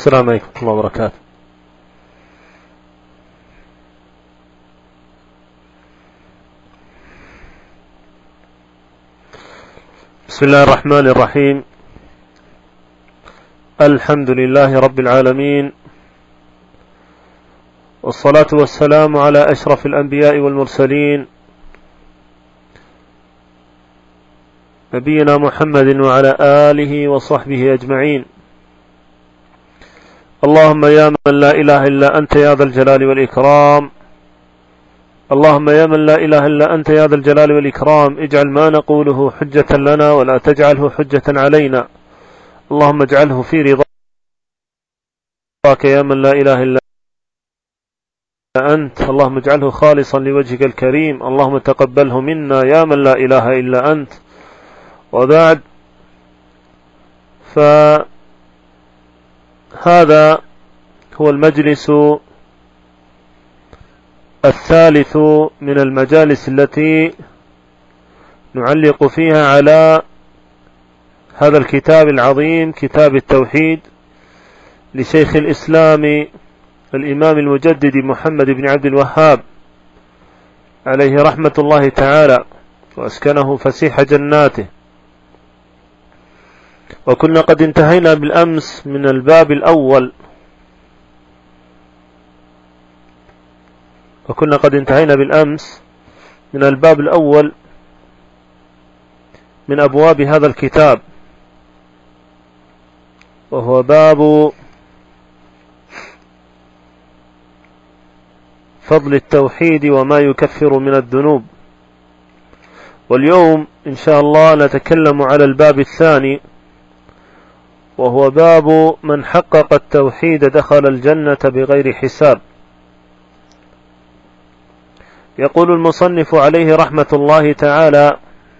السلام عليكم ورحمة الله وبركاته. بسم الله الرحمن الرحيم. الحمد لله رب العالمين، والصلاة والسلام على أشرف الأنبياء والمرسلين نبينا محمد وعلى آله وصحبه أجمعين. اللهم يا من لا إله إلا أنت يا ذا الجلال والإكرام، اللهم يا من لا إله إلا أنت يا ذا الجلال والإكرام، اجعل ما نقوله حجة لنا ولا تجعله حجة علينا. اللهم اجعله في رضاك يا من لا إله إلا أنت، اللهم اجعله خالصا لوجهك الكريم، اللهم تقبله منا يا من لا إله إلا أنت. وبعد، فهذا هو المجلس الثالث من المجالس التي نعلق فيها على هذا الكتاب العظيم، كتاب التوحيد لشيخ الإسلام الإمام المجدد محمد بن عبد الوهاب عليه رحمة الله تعالى، وأسكنه فسيح جناته. وكنا قد انتهينا بالأمس من الباب الأول، من الباب الأول من أبواب هذا الكتاب، وهو باب فضل التوحيد وما يكفر من الذنوب. واليوم إن شاء الله نتكلم على الباب الثاني، وهو باب من حقق التوحيد دخل الجنة بغير حساب. يقول المصنف عليه رحمة الله تعالى: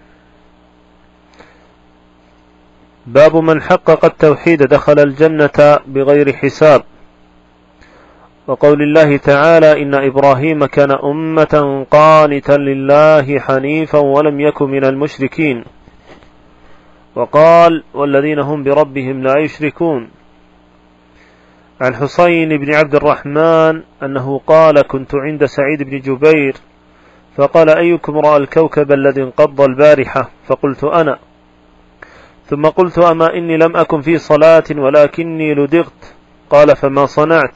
باب من حقق التوحيد دخل الجنة بغير حساب. وقول الله تعالى: إن إبراهيم كان أمة قانتا لله حنيفا ولم يكن من المشركين. وقال: والذين هم بربهم لا يشركون. عن حسين بن عبد الرحمن أنه قال: كنت عند سعيد بن جبير فقال: أيكم رأى الكوكب الذي انقض البارحة؟ فقلت: أنا. ثم قلت: أما إني لم أكن في صلاة ولكني لدغت. قال: فما صنعت؟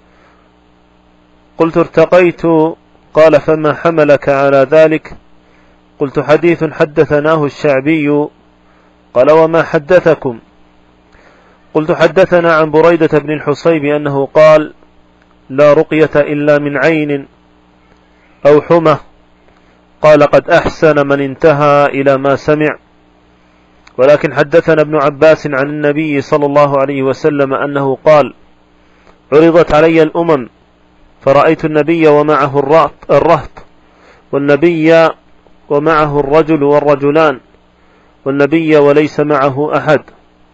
قلت: ارتقيت. قال: فما حملك على ذلك؟ قلت: حديث حدثناه الشعبي. قال: وما حدثكم؟ قلت: حدثنا عن بريدة بن الحصيب أنه قال: لا رقية إلا من عين أو حمى. قال: قد أحسن من انتهى إلى ما سمع. ولكن حدثنا ابن عباس عن النبي صلى الله عليه وسلم أنه قال: عرضت علي الأمم فرأيت النبي ومعه الرهط، والنبي ومعه الرجل والرجلان، والنبي وليس معه أحد.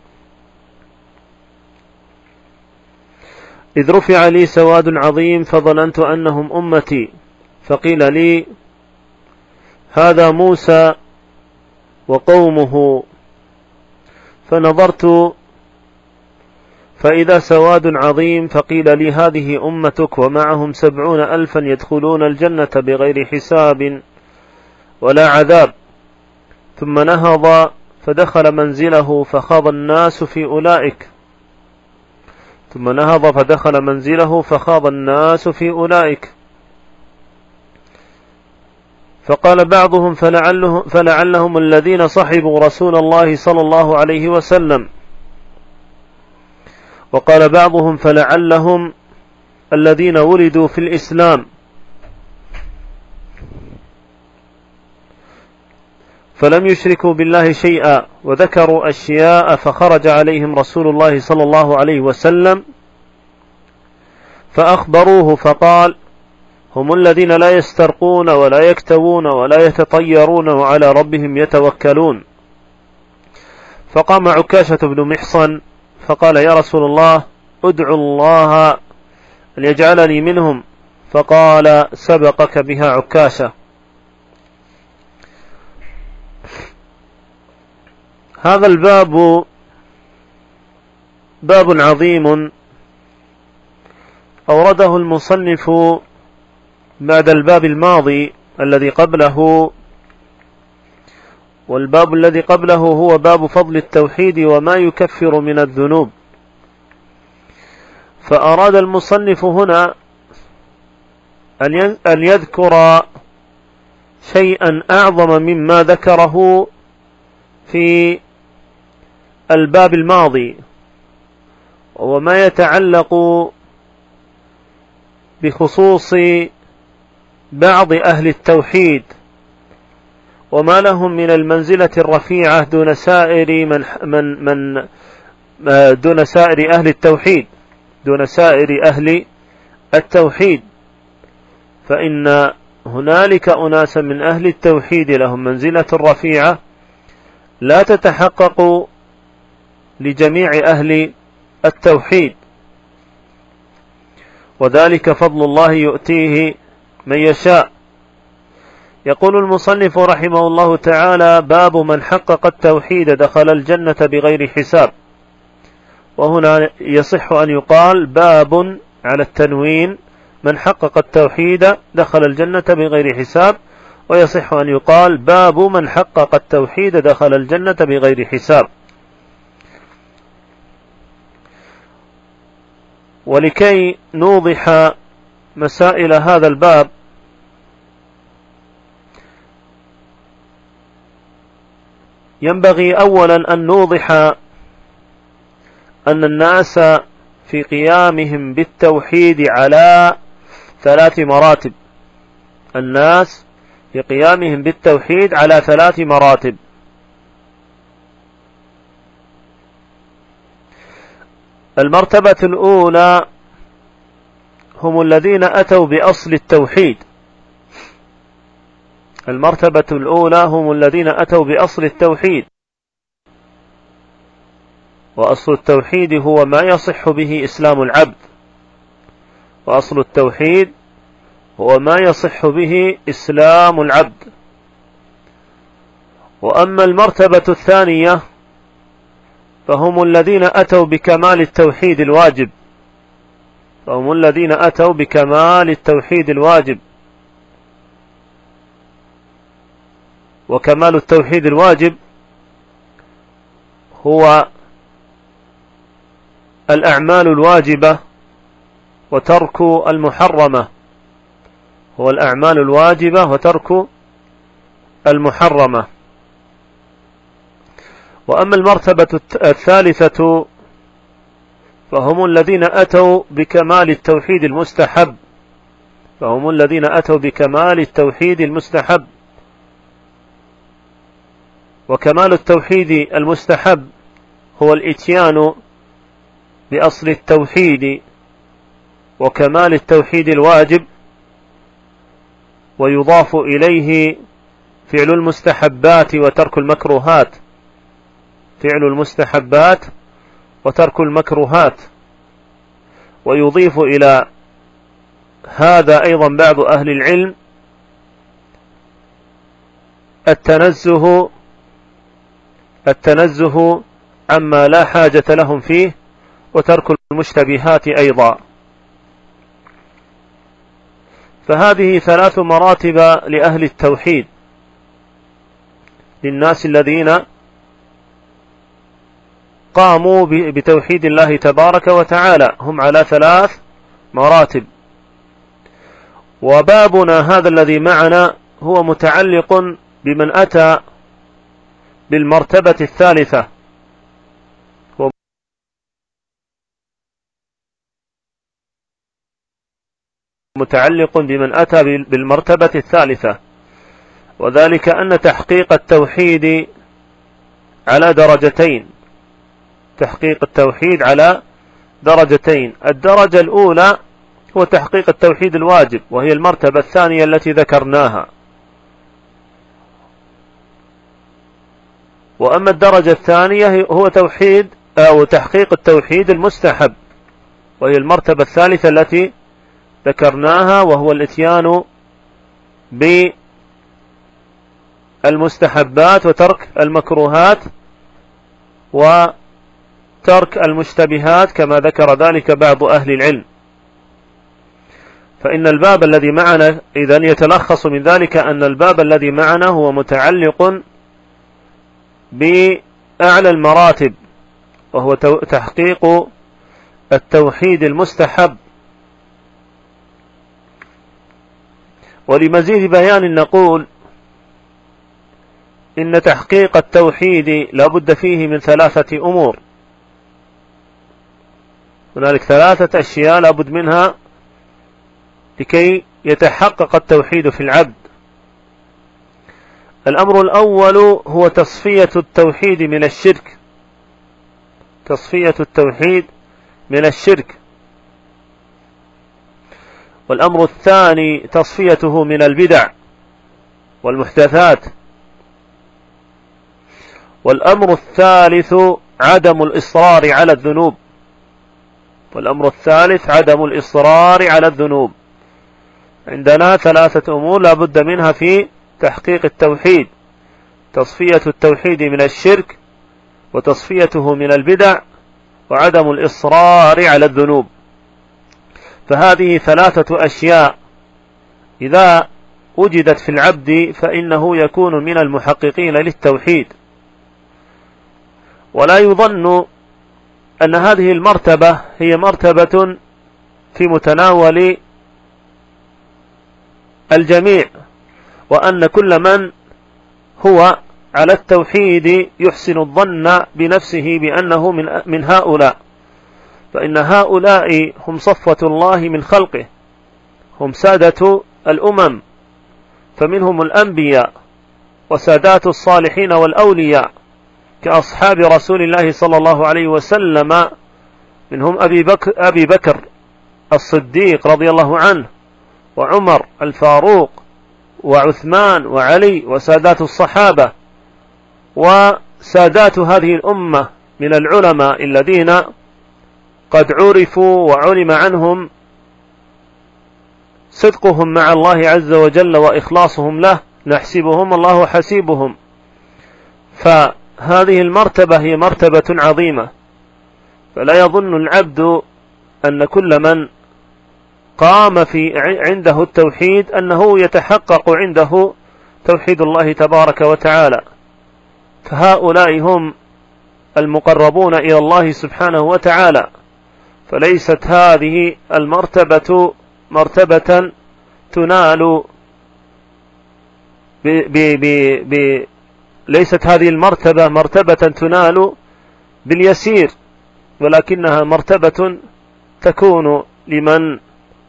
إذ رفع لي سواد عظيم فظننت أنهم أمتي، فقيل لي: هذا موسى وقومه. فنظرت فإذا سواد عظيم، فقيل لي: هذه أمتك ومعهم 70,000 يدخلون الجنة بغير حساب ولا عذاب. ثم نهض فدخل منزله فخاض الناس في أولئك. فقال بعضهم: فلعلهم الذين صحبوا رسول الله صلى الله عليه وسلم. وقال بعضهم: فلعلهم الذين ولدوا في الإسلام. فلم يشركوا بالله شيئا، وذكروا أشياء، فخرج عليهم رسول الله صلى الله عليه وسلم فأخبروه فقال: هم الذين لا يسترقون ولا يكتوون ولا يتطيرون وعلى ربهم يتوكلون. فقام عكاشة بن محصن فقال: يا رسول الله، ادعو الله أن يجعلني منهم. فقال: سبقك بها عكاشة. هذا الباب باب عظيم أورده المصنف بعد الباب الماضي الذي قبله، والباب الذي قبله هو باب فضل التوحيد وما يكفر من الذنوب. فأراد المصنف هنا أن يذكر شيئا أعظم مما ذكره في الباب الماضي، وما يتعلق بخصوص بعض أهل التوحيد وما لهم من المنزلة الرفيعة دون سائر دون سائر أهل التوحيد، دون سائر أهل التوحيد. فإن هنالك أناسا من أهل التوحيد لهم منزلة رفيعة لا تتحقق لجميع أهل التوحيد، وذلك فضل الله يؤتيه من يشاء. يقول المصنف رحمه الله تعالى: باب من حقق التوحيد دخل الجنة بغير حساب. وهنا يصح أن يقال باب على التنوين: من حقق التوحيد دخل الجنة بغير حساب، ويصح أن يقال باب من حقق التوحيد دخل الجنة بغير حساب. ولكي نوضح مسائل هذا الباب ينبغي أولا أن نوضح أن الناس في قيامهم بالتوحيد على 3 مراتب. الناس في قيامهم بالتوحيد على 3 مراتب. المرتبة الأولى هم الذين أتوا بأصل التوحيد. المرتبة الأولى هم الذين أتوا بأصل التوحيد، وأصل التوحيد هو ما يصح به إسلام العبد، وأصل التوحيد هو ما يصح به إسلام العبد. وأما المرتبة الثانية فهم الذين أتوا بكمال التوحيد الواجب، فهم الذين أتوا بكمال التوحيد الواجب. وكمال التوحيد الواجب هو الأعمال الواجبة وترك المحرمة، هو الأعمال الواجبة وترك المحرمة. وأما المرتبة الثالثة فهم الذين أتوا بكمال التوحيد المستحب، فهم الذين أتوا بكمال التوحيد المستحب. وكمال التوحيد المستحب هو الإتيان بأصل التوحيد وكمال التوحيد الواجب، ويضاف إليه فعل المستحبات وترك المكروهات، فعل المستحبات وترك المكروهات. ويضيف إلى هذا أيضا بعض أهل العلم التنزه عما لا حاجة لهم فيه، وترك المشتبهات أيضا. فهذه 3 مراتب لأهل التوحيد، للناس الذين قاموا بتوحيد الله تبارك وتعالى، هم على 3 مراتب. وبابنا هذا الذي معنا هو متعلق بمن أتى بالمرتبة الثالثة، متعلق بمن أتى بالمرتبة الثالثة، وذلك أن تحقيق التوحيد على درجتين، تحقيق التوحيد على درجتين. الدرجة الأولى هو تحقيق التوحيد الواجب، وهي المرتبة الثانية التي ذكرناها. وأما الدرجة الثانية هو توحيد أو تحقيق التوحيد المستحب، وهي المرتبة الثالثة التي ذكرناها، وهو الاتيان بالمستحبات وترك المكروهات وترك المشتبهات، كما ذكر ذلك بعض أهل العلم. فإن الباب الذي معنا إذن يتلخص من ذلك أن الباب الذي معنا هو متعلق بأعلى المراتب، وهو تحقيق التوحيد المستحب. ولمزيد بيان نقول إن تحقيق التوحيد لا بد فيه من 3 أمور. هنالك 3 أشياء لا بد منها لكي يتحقق التوحيد في العبد. الأمر الأول هو تصفية التوحيد من الشرك، تصفية التوحيد من الشرك. والأمر الثاني تصفيته من البدع والمحدثات. والأمر الثالث عدم الإصرار على الذنوب. والأمر الثالث عدم الإصرار على الذنوب. عندنا 3 أمور لا بد منها في تحقيق التوحيد: تصفية التوحيد من الشرك، وتصفيته من البدع، وعدم الإصرار على الذنوب. فهذه 3 أشياء إذا وجدت في العبد فإنه يكون من المحققين للتوحيد. ولا يظن أن هذه المرتبة هي مرتبة في متناول الجميع، وأن كل من هو على التوحيد يحسن الظن بنفسه بأنه من هؤلاء، فإن هؤلاء هم صفوة الله من خلقه، هم سادة الأمم، فمنهم الأنبياء وسادات الصالحين والأولياء كأصحاب رسول الله صلى الله عليه وسلم، منهم أبي بكر الصديق رضي الله عنه، وعمر الفاروق، وعثمان وعلي، وسادات الصحابة، وسادات هذه الأمة من العلماء الذين قد عرفوا وعلم عنهم صدقهم مع الله عز وجل وإخلاصهم له، نحسبهم الله حسيبهم. فهذه المرتبة هي مرتبة عظيمة، فلا يظن العبد أن كل من قام عنده التوحيد أنه يتحقق عنده توحيد الله تبارك وتعالى. فهؤلاء هم المقربون إلى الله سبحانه وتعالى، فليست هذه المرتبة مرتبة تنال ليست هذه المرتبة مرتبة تنال باليسير، ولكنها مرتبة تكون لمن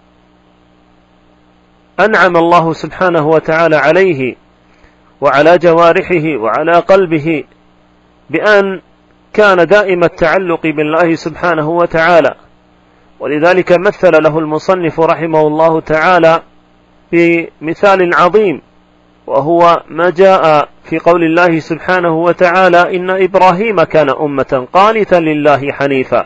أنعم الله سبحانه وتعالى عليه وعلى جوارحه وعلى قلبه بأن كان دائم التعلق بالله سبحانه وتعالى. ولذلك مثل له المصنف رحمه الله تعالى بمثال عظيم، وهو ما جاء في قول الله سبحانه وتعالى: إن إبراهيم كان أمة قانتا لله حنيفا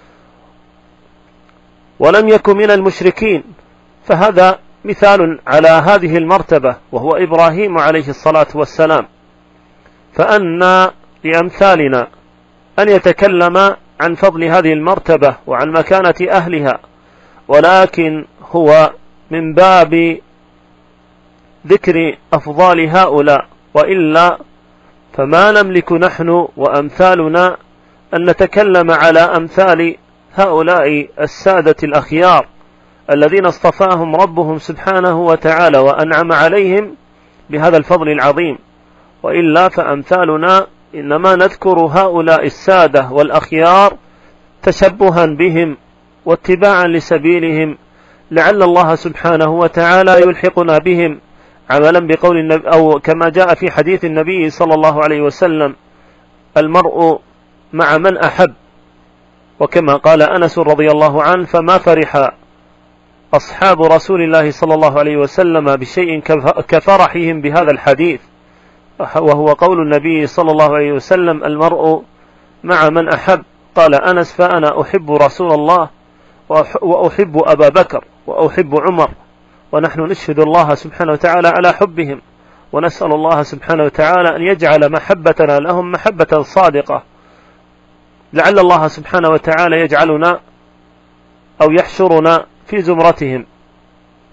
ولم يكن من المشركين. فهذا مثال على هذه المرتبة، وهو إبراهيم عليه الصلاة والسلام. فأن لأمثالنا أن يتكلم عن فضل هذه المرتبة وعن مكانة أهلها، ولكن هو من باب ذكر أفضال هؤلاء، وإلا فما نملك نحن وأمثالنا أن نتكلم على أمثال هؤلاء السادة الأخيار الذين اصطفاهم ربهم سبحانه وتعالى وأنعم عليهم بهذا الفضل العظيم. وإلا فأمثالنا إنما نذكر هؤلاء السادة والأخيار تشبها بهم واتباعا لسبيلهم، لعل الله سبحانه وتعالى يلحقنا بهم عملا بقول النبي، أو كما جاء في حديث النبي صلى الله عليه وسلم: المرء مع من أحب. وكما قال أنس رضي الله عنه: فما فرح أصحاب رسول الله صلى الله عليه وسلم بشيء كفرحهم بهذا الحديث، وهو قول النبي صلى الله عليه وسلم: المرء مع من أحب. قال أنس: فأنا أحب رسول الله وأحب أبا بكر وأحب عمر. ونحن نشهد الله سبحانه وتعالى على حبهم، ونسأل الله سبحانه وتعالى أن يجعل محبتنا لهم محبة صادقة، لعل الله سبحانه وتعالى يجعلنا أو يحشرنا في زمرتهم.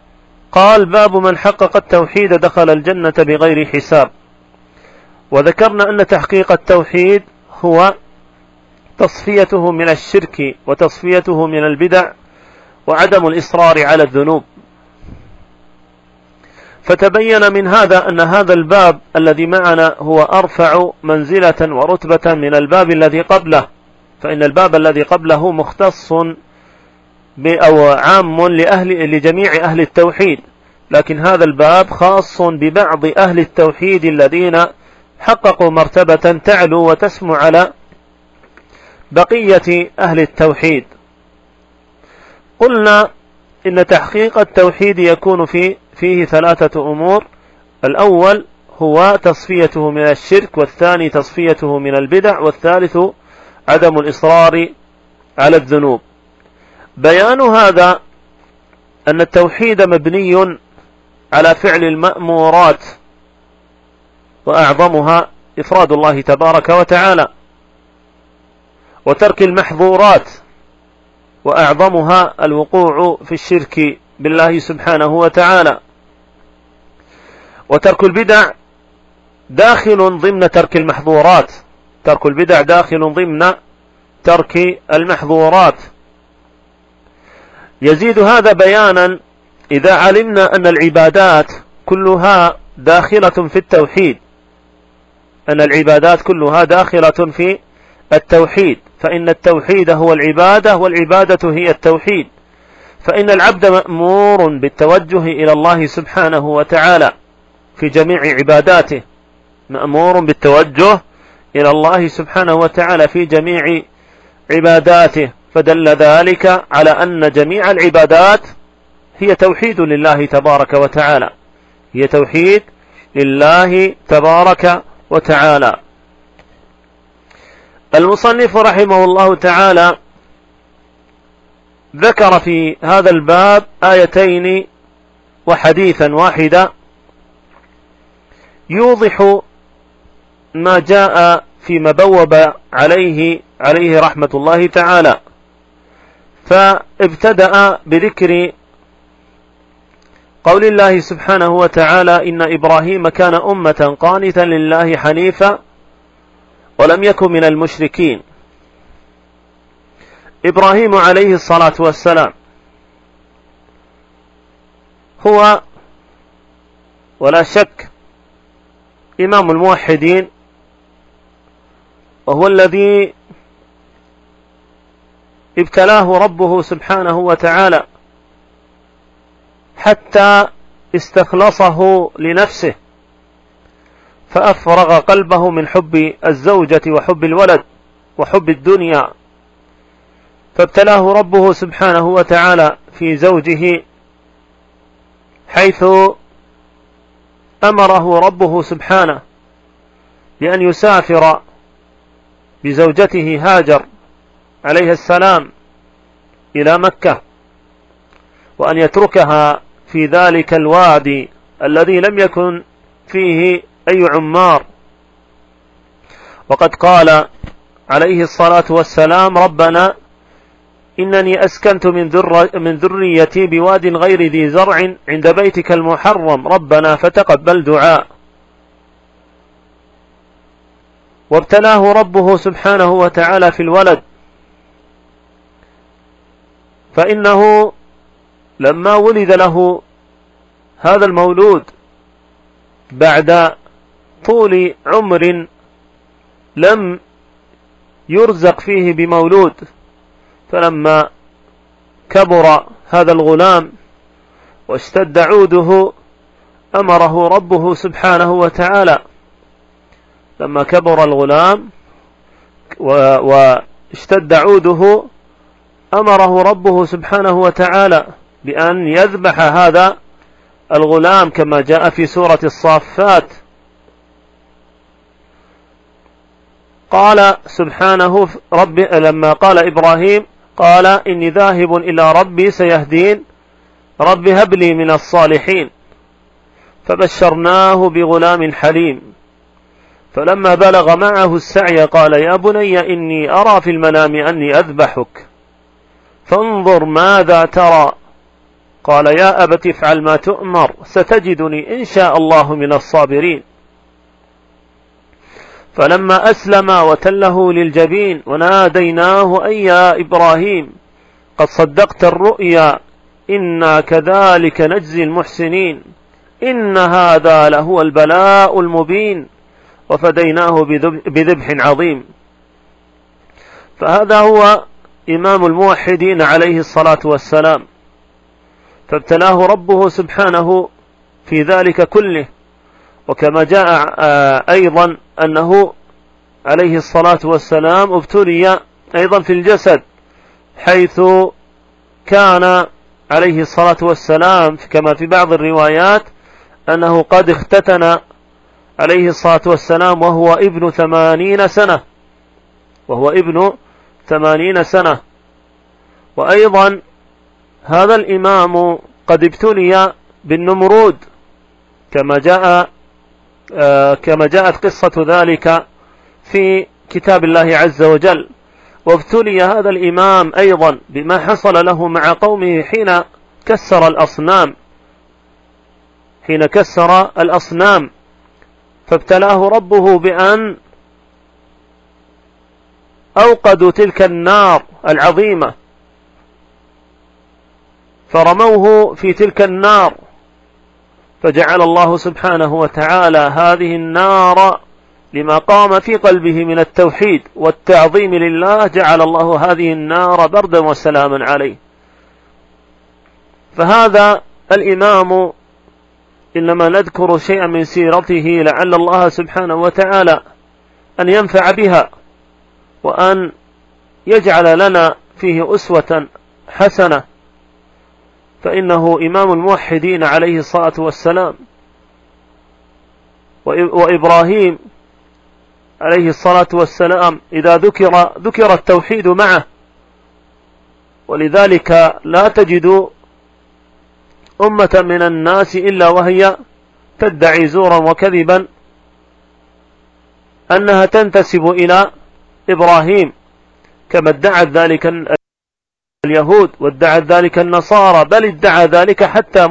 قال: باب من حقق التوحيد دخل الجنة بغير حساب. وذكرنا أن تحقيق التوحيد هو تصفيته من الشرك وتصفيته من البدع وعدم الإصرار على الذنوب. فتبين من هذا أن هذا الباب الذي معنا هو أرفع منزلة ورتبة من الباب الذي قبله، فإن الباب الذي قبله مختص أو عام لجميع أهل التوحيد، لكن هذا الباب خاص ببعض أهل التوحيد الذين حققوا مرتبة تعلو وتسمو على بقية أهل التوحيد. قلنا إن تحقيق التوحيد يكون فيه ثلاثة أمور: الأول هو تصفيته من الشرك، والثاني تصفيته من البدع، والثالث عدم الإصرار على الذنوب. بيان هذا أن التوحيد مبني على فعل المأمورات، وأعظمها إفراد الله تبارك وتعالى، وترك المحظورات، وأعظمها الوقوع في الشرك بالله سبحانه وتعالى. وترك البدع داخل ضمن ترك المحظورات، ترك البدع داخل ضمن ترك المحظورات. يزيد هذا بيانا إذا علمنا أن العبادات كلها داخلة في التوحيد، أن العبادات كلها داخلة في التوحيد، فإن التوحيد هو العبادة، والعبادة هي التوحيد. فإن العبد مأمور بالتوجه إلى الله سبحانه وتعالى في جميع عباداته، مأمور بالتوجه إلى الله سبحانه وتعالى في جميع عباداته، فدل ذلك على أن جميع العبادات هي توحيد لله تبارك وتعالى، هي توحيد لله تبارك وتعالى. المصنف رحمه الله تعالى ذكر في هذا الباب آيتين وحديثا واحدا يوضح ما جاء فيما بوب عليه رحمة الله تعالى. فابتدأ بذكر قول الله سبحانه وتعالى: إن إبراهيم كان أمة قانتا لله حنيفا ولم يكن من المشركين. إبراهيم عليه الصلاة والسلام هو ولا شك إمام الموحدين، وهو الذي ابتلاه ربه سبحانه وتعالى حتى استخلصه لنفسه، فأفرغ قلبه من حب الزوجة وحب الولد وحب الدنيا، فابتلاه ربه سبحانه وتعالى في زوجه، حيث أمره ربه سبحانه بأن يسافر بزوجته هاجر عليه السلام إلى مكة، وأن يتركها في ذلك الوادي الذي لم يكن فيه أي عمار. وقد قال عليه الصلاة والسلام: ربنا إنني أسكنت من ذريتي بواد غير ذي زرع عند بيتك المحرم ربنا فتقبل دعاء. وابتلاه ربه سبحانه وتعالى في الولد، فإنه لما ولد له هذا المولود بعد طول عمر لم يرزق فيه بمولود، فلما كبر هذا الغلام واشتد عوده أمره ربه سبحانه وتعالى، لما كبر الغلام واشتد عوده أمره ربه سبحانه وتعالى بأن يذبح هذا الغلام كما جاء في سورة الصافات. قال سبحانه لما قال إبراهيم قال: إني ذاهب إلى ربي سيهدين رب هب لي من الصالحين، فبشرناه بغلام حليم. فلما بلغ معه السعي قال: يا بني إني أرى في المنام أني أذبحك فانظر ماذا ترى. قال: يا أبت افعل ما تؤمر ستجدني إن شاء الله من الصابرين. فلما أسلم وتله للجبين وناديناه أي يا إبراهيم قد صدقت الرؤيا إنا كذلك نجزي المحسنين إن هذا لهو البلاء المبين وفديناه بذبح عظيم. فهذا هو إمام الموحدين عليه الصلاة والسلام، فابتلاه ربه سبحانه في ذلك كله. وكما جاء أيضا أنه عليه الصلاة والسلام ابتلي أيضا في الجسد، حيث كان عليه الصلاة والسلام كما في بعض الروايات أنه قد اختتن عليه الصلاة والسلام وهو ابن 80 سنة. وأيضا هذا الإمام قد ابتلي بالنمرود كما جاءت قصة ذلك في كتاب الله عز وجل. وابتلي هذا الإمام أيضا بما حصل له مع قومه حين كسر الأصنام، فابتلاه ربه بأن أوقدوا تلك النار العظيمة فرموه في تلك النار، فجعل الله سبحانه وتعالى هذه النار لما قام في قلبه من التوحيد والتعظيم لله، جعل الله هذه النار بردا وسلاما عليه. فهذا الإمام إنما نذكر شيئا من سيرته لعل الله سبحانه وتعالى أن ينفع بها وأن يجعل لنا فيه أسوة حسنة، فإنه إمام الموحدين عليه الصلاة والسلام. وإبراهيم عليه الصلاة والسلام إذا ذكر التوحيد معه، ولذلك لا تجد أمة من الناس إلا وهي تدعي زورا وكذبا أنها تنتسب إلى إبراهيم، كما ادعت ذلك اليهود وادعت ذلك النصارى، بل ادعى ذلك حتى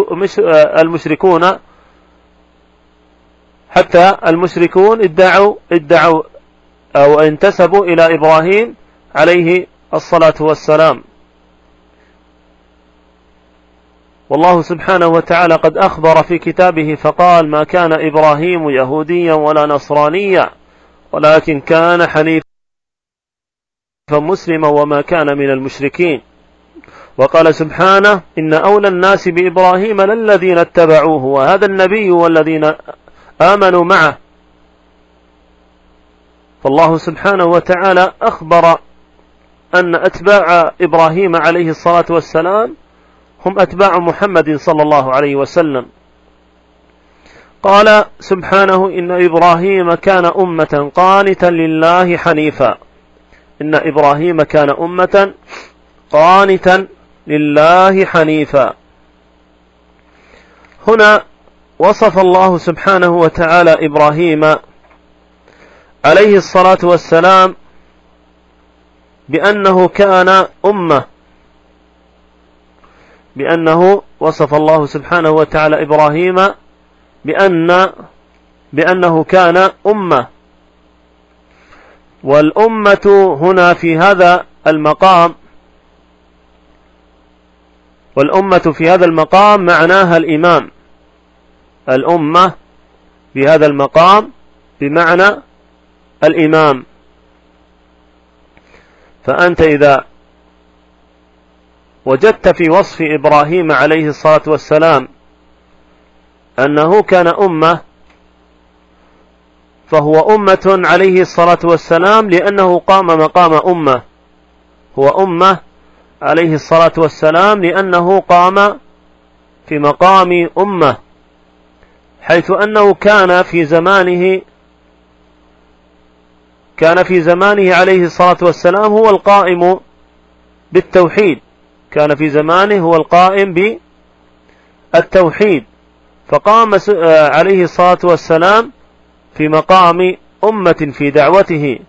المشركون ادعوا أو انتسبوا إلى إبراهيم عليه الصلاة والسلام. والله سبحانه وتعالى قد أخبر في كتابه فقال: ما كان إبراهيم يهوديا ولا نصرانيا ولكن كان حنيفا مسلما وما كان من المشركين. وقال سبحانه: إن أولى الناس بإبراهيم للذين اتبعوه وهذا النبي والذين آمنوا معه. فالله سبحانه وتعالى أخبر أن أتباع إبراهيم عليه الصلاة والسلام هم أتباع محمد صلى الله عليه وسلم. قال سبحانه: إن إبراهيم كان أمة قانتا لله حنيفا. إن إبراهيم كان أمة قانتا لله حنيفا. هنا وصف الله سبحانه وتعالى إبراهيم عليه الصلاة والسلام بأنه كان أمة، وصف الله سبحانه وتعالى إبراهيم بأنه كان أمة. والأمة هنا في هذا المقام، معناها الإمام. الأمة في هذا المقام بمعنى الإمام. فأنت إذا وجدت في وصف إبراهيم عليه الصلاة والسلام أنه كان أمة، فهو أمة عليه الصلاة والسلام لأنه قام مقام أمة. هو أمة عليه الصلاة والسلام لأنه قام في مقام أمة، حيث أنه كان في زمانه عليه الصلاة والسلام هو القائم بالتوحيد، كان في زمانه هو القائم بالتوحيد، فقام عليه الصلاة والسلام في مقام أمة في دعوته،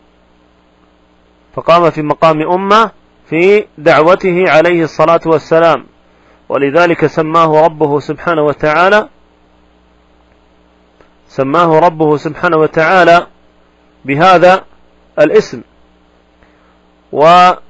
فقام في مقام أمة في دعوته عليه الصلاة والسلام. ولذلك سماه ربه سبحانه وتعالى بهذا الاسم. وكلمة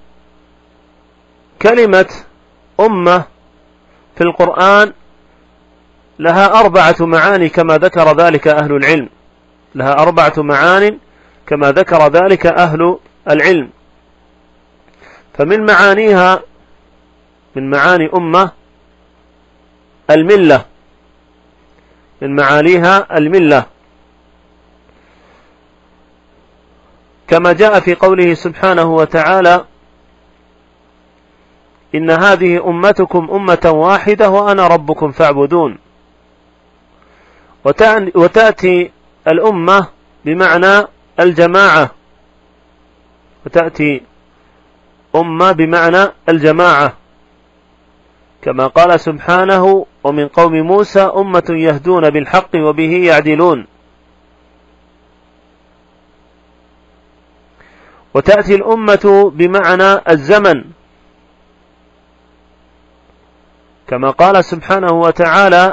أمة في القرآن لها 4 معاني كما ذكر ذلك أهل العلم، لها 4 معان كما ذكر ذلك أهل العلم. فمن معانيها، من معاني أمة الملة، من معانيها الملة، كما جاء في قوله سبحانه وتعالى: إن هذه أمتكم أمة واحدة وأنا ربكم فاعبدون. وتأتي الأمة بمعنى الجماعة، وتأتي أمة بمعنى الجماعة، كما قال سبحانه: ومن قوم موسى أمة يهدون بالحق وبه يعدلون. وتأتي الأمة بمعنى الزمن، كما قال سبحانه وتعالى: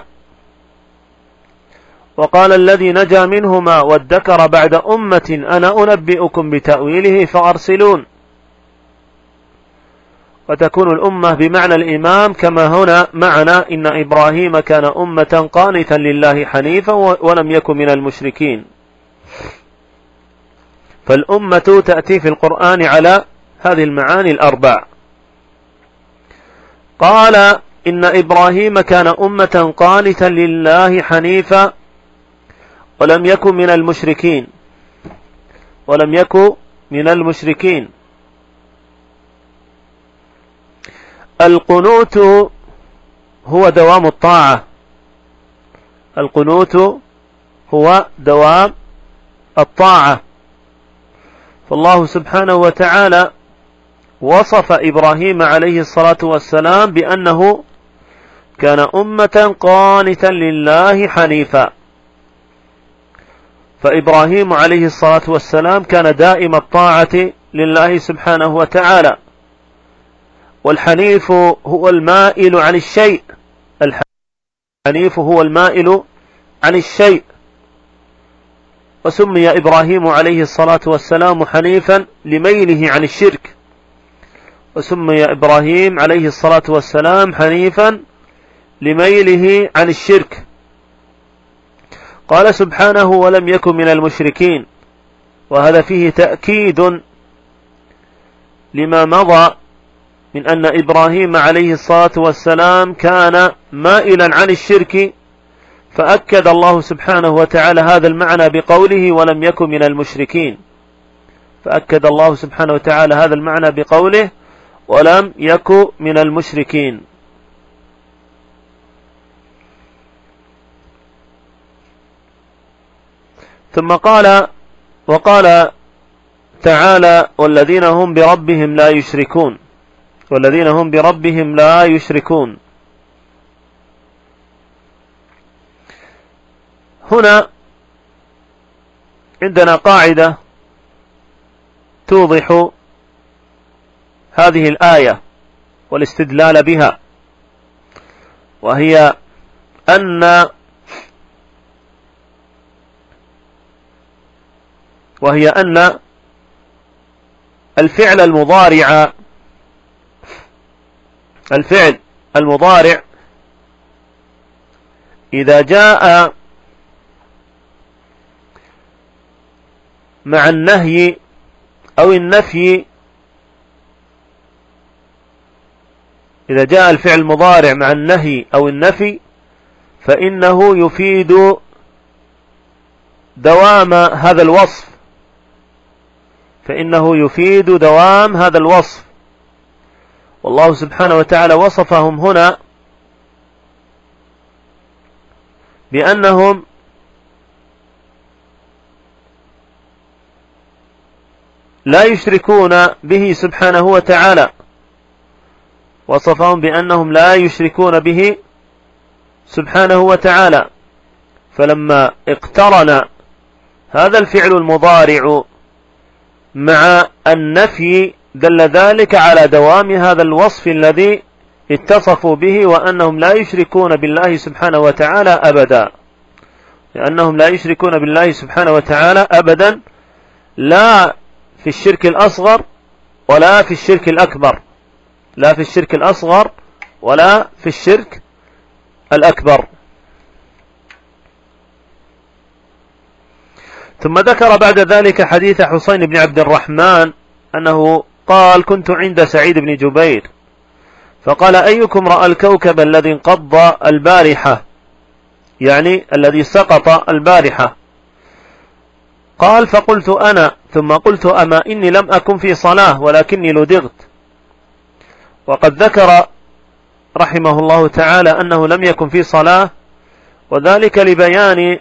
وقال الذي نجا منهما وادكر بعد أمة أنا أنبئكم بتأويله فأرسلون. وتكون الأمة بمعنى الإمام، كما هنا معنى إن إبراهيم كان أمة قانتا لله حنيفا ولم يكن من المشركين. فالأمة تأتي في القرآن على هذه المعاني ال4. قال: إن إبراهيم كان أمة قانتا لله حنيفا ولم يكن من المشركين، ولم يكن من المشركين. القنوت هو دوام الطاعة، القنوت هو دوام الطاعة. فالله سبحانه وتعالى وصف إبراهيم عليه الصلاة والسلام بأنه كان أمة قانتا لله حنيفا. فإبراهيم عليه الصلاة والسلام كان دائم الطاعة لله سبحانه وتعالى. والحنيف هو المائل عن الشيء، الحنيف هو المائل عن الشيء. وسمي إبراهيم عليه الصلاة والسلام حنيفا لميله عن الشرك، وسمي إبراهيم عليه الصلاة والسلام حنيفا لميله عن الشرك. قال سبحانه: ولم يكن من المشركين. وهذا فيه تأكيد لما مضى من أن إبراهيم عليه الصلاة والسلام كان مائلا عن الشرك، فأكد الله سبحانه وتعالى هذا المعنى بقوله: ولم يكن من المشركين. فأكد الله سبحانه وتعالى هذا المعنى بقوله: ولم يكن من المشركين. ثم وقال تعالى: والذين هم بربهم لا يشركون، والذين هم بربهم لا يشركون. هنا عندنا قاعدة توضح هذه الآية والاستدلال بها، وهي أن الفعل المضارع إذا جاء مع النهي أو النفي، إذا جاء الفعل المضارع مع النهي أو النفي فإنه يفيد دوام هذا الوصف، فإنه يفيد دوام هذا الوصف. والله سبحانه وتعالى وصفهم هنا بأنهم لا يشركون به سبحانه وتعالى، وصفهم بأنهم لا يشركون به سبحانه وتعالى. فلما اقترن هذا الفعل المضارع مع النفي دل ذلك على دوام هذا الوصف الذي اتصفوا به وأنهم لا يشركون بالله سبحانه وتعالى أبدا، لأنهم لا يشركون بالله سبحانه وتعالى أبدا، لا في الشرك الأصغر ولا في الشرك الأكبر، لا في الشرك الأصغر ولا في الشرك الأكبر. ثم ذكر بعد ذلك حديث حسين بن عبد الرحمن أنه قال: كنت عند سعيد بن جبير فقال: أيكم رأى الكوكب الذي انقض البارحة، يعني الذي سقط البارحة؟ قال: فقلت أنا، ثم قلت: أما إني لم أكن في صلاة ولكني لدغت. وقد ذكر رحمه الله تعالى أنه لم يكن في صلاة، وذلك لبيان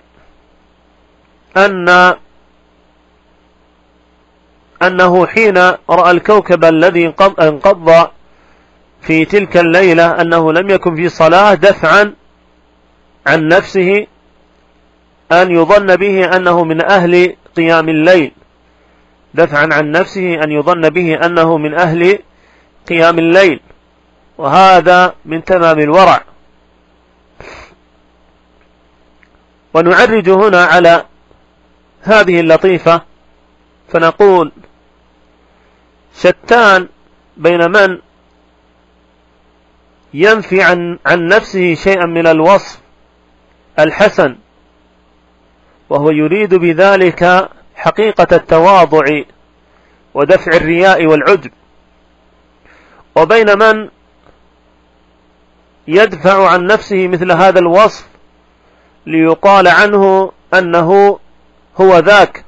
أنه حين رأى الكوكب الذي انقض في تلك الليلة أنه لم يكن في صلاة، دفعا عن نفسه أن يظن به أنه من أهل قيام الليل، دفعا عن نفسه أن يظن به أنه من أهل قيام الليل، وهذا من تمام الورع. ونعرج هنا على هذه اللطيفة فنقول: شتان بين من ينفي عن نفسه شيئا من الوصف الحسن وهو يريد بذلك حقيقة التواضع ودفع الرياء والعجب، وبين من يدفع عن نفسه مثل هذا الوصف ليقال عنه أنه هو ذاك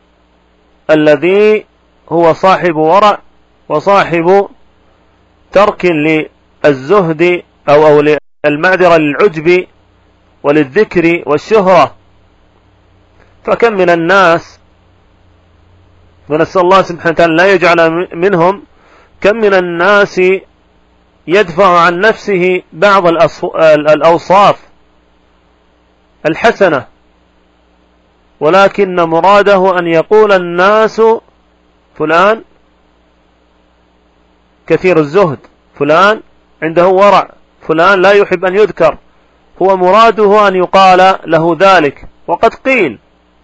الذي هو صاحب ورع وصاحب ترك للزهد أو للمعذرة للعجب وللذكر والشهرة. فكم من الناس، ونسأل الله سبحانه وتعالى لا يجعل منهم، كم من الناس يدفع عن نفسه بعض الأوصاف الحسنة، ولكن مراده أن يقول الناس: فلان كثير الزهد، فلان عنده ورع، فلان لا يحب أن يذكر، هو مراده أن يقال له ذلك. وقد قيل،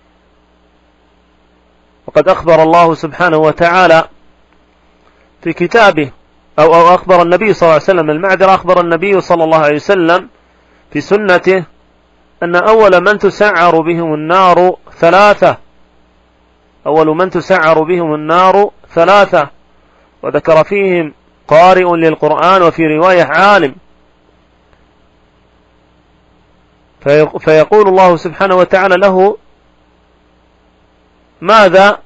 وقد أخبر الله سبحانه وتعالى في كتابه أو أخبر النبي صلى الله عليه وسلم، المعذرة، أخبر النبي صلى الله عليه وسلم في سنته أن أول من تسعر بهم النار ثلاثة، أول من تسعر بهم النار ثلاثة، وذكر فيهم قارئ للقرآن، وفي رواية عالم. فيقول الله سبحانه وتعالى له: ماذا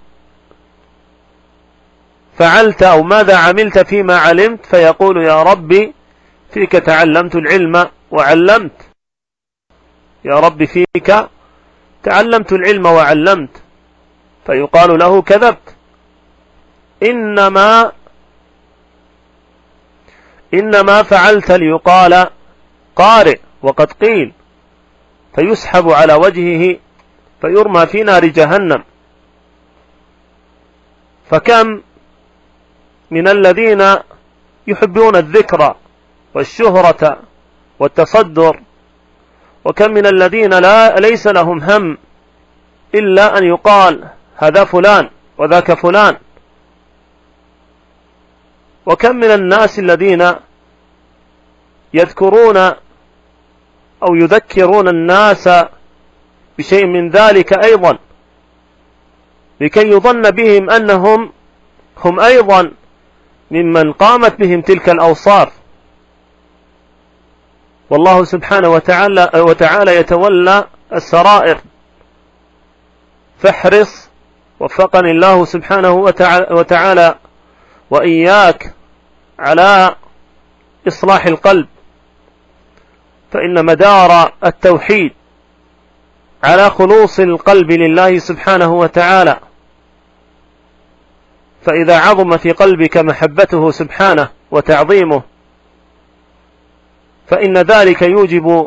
فعلت أو ماذا عملت فيما علمت؟ فيقول: يا ربي فيك تعلمت العلم وعلمت، يا ربي فيك تعلمت العلم وعلمت. فيقال له: كذبت، إنما فعلت ليقال قارئ. وقد قيل: فيسحب على وجهه فيرمى في نار جهنم. فكم من الذين يحبون الذكر والشهرة والتصدر، وكم من الذين ليس لهم هم إلا أن يقال هذا فلان وذاك فلان. وكم من الناس الذين يذكرون أو يذكرون الناس بشيء من ذلك أيضا، لكي يظن بهم أنهم هم أيضا ممن قامت بهم تلك الأوصاف. والله سبحانه وتعالى يتولى السرائر. فاحرص، وفقني الله سبحانه وتعالى وإياك، على إصلاح القلب، فإن مدار التوحيد على خلوص القلب لله سبحانه وتعالى. فإذا عظم في قلبك محبته سبحانه وتعظيمه، فإن ذلك يوجب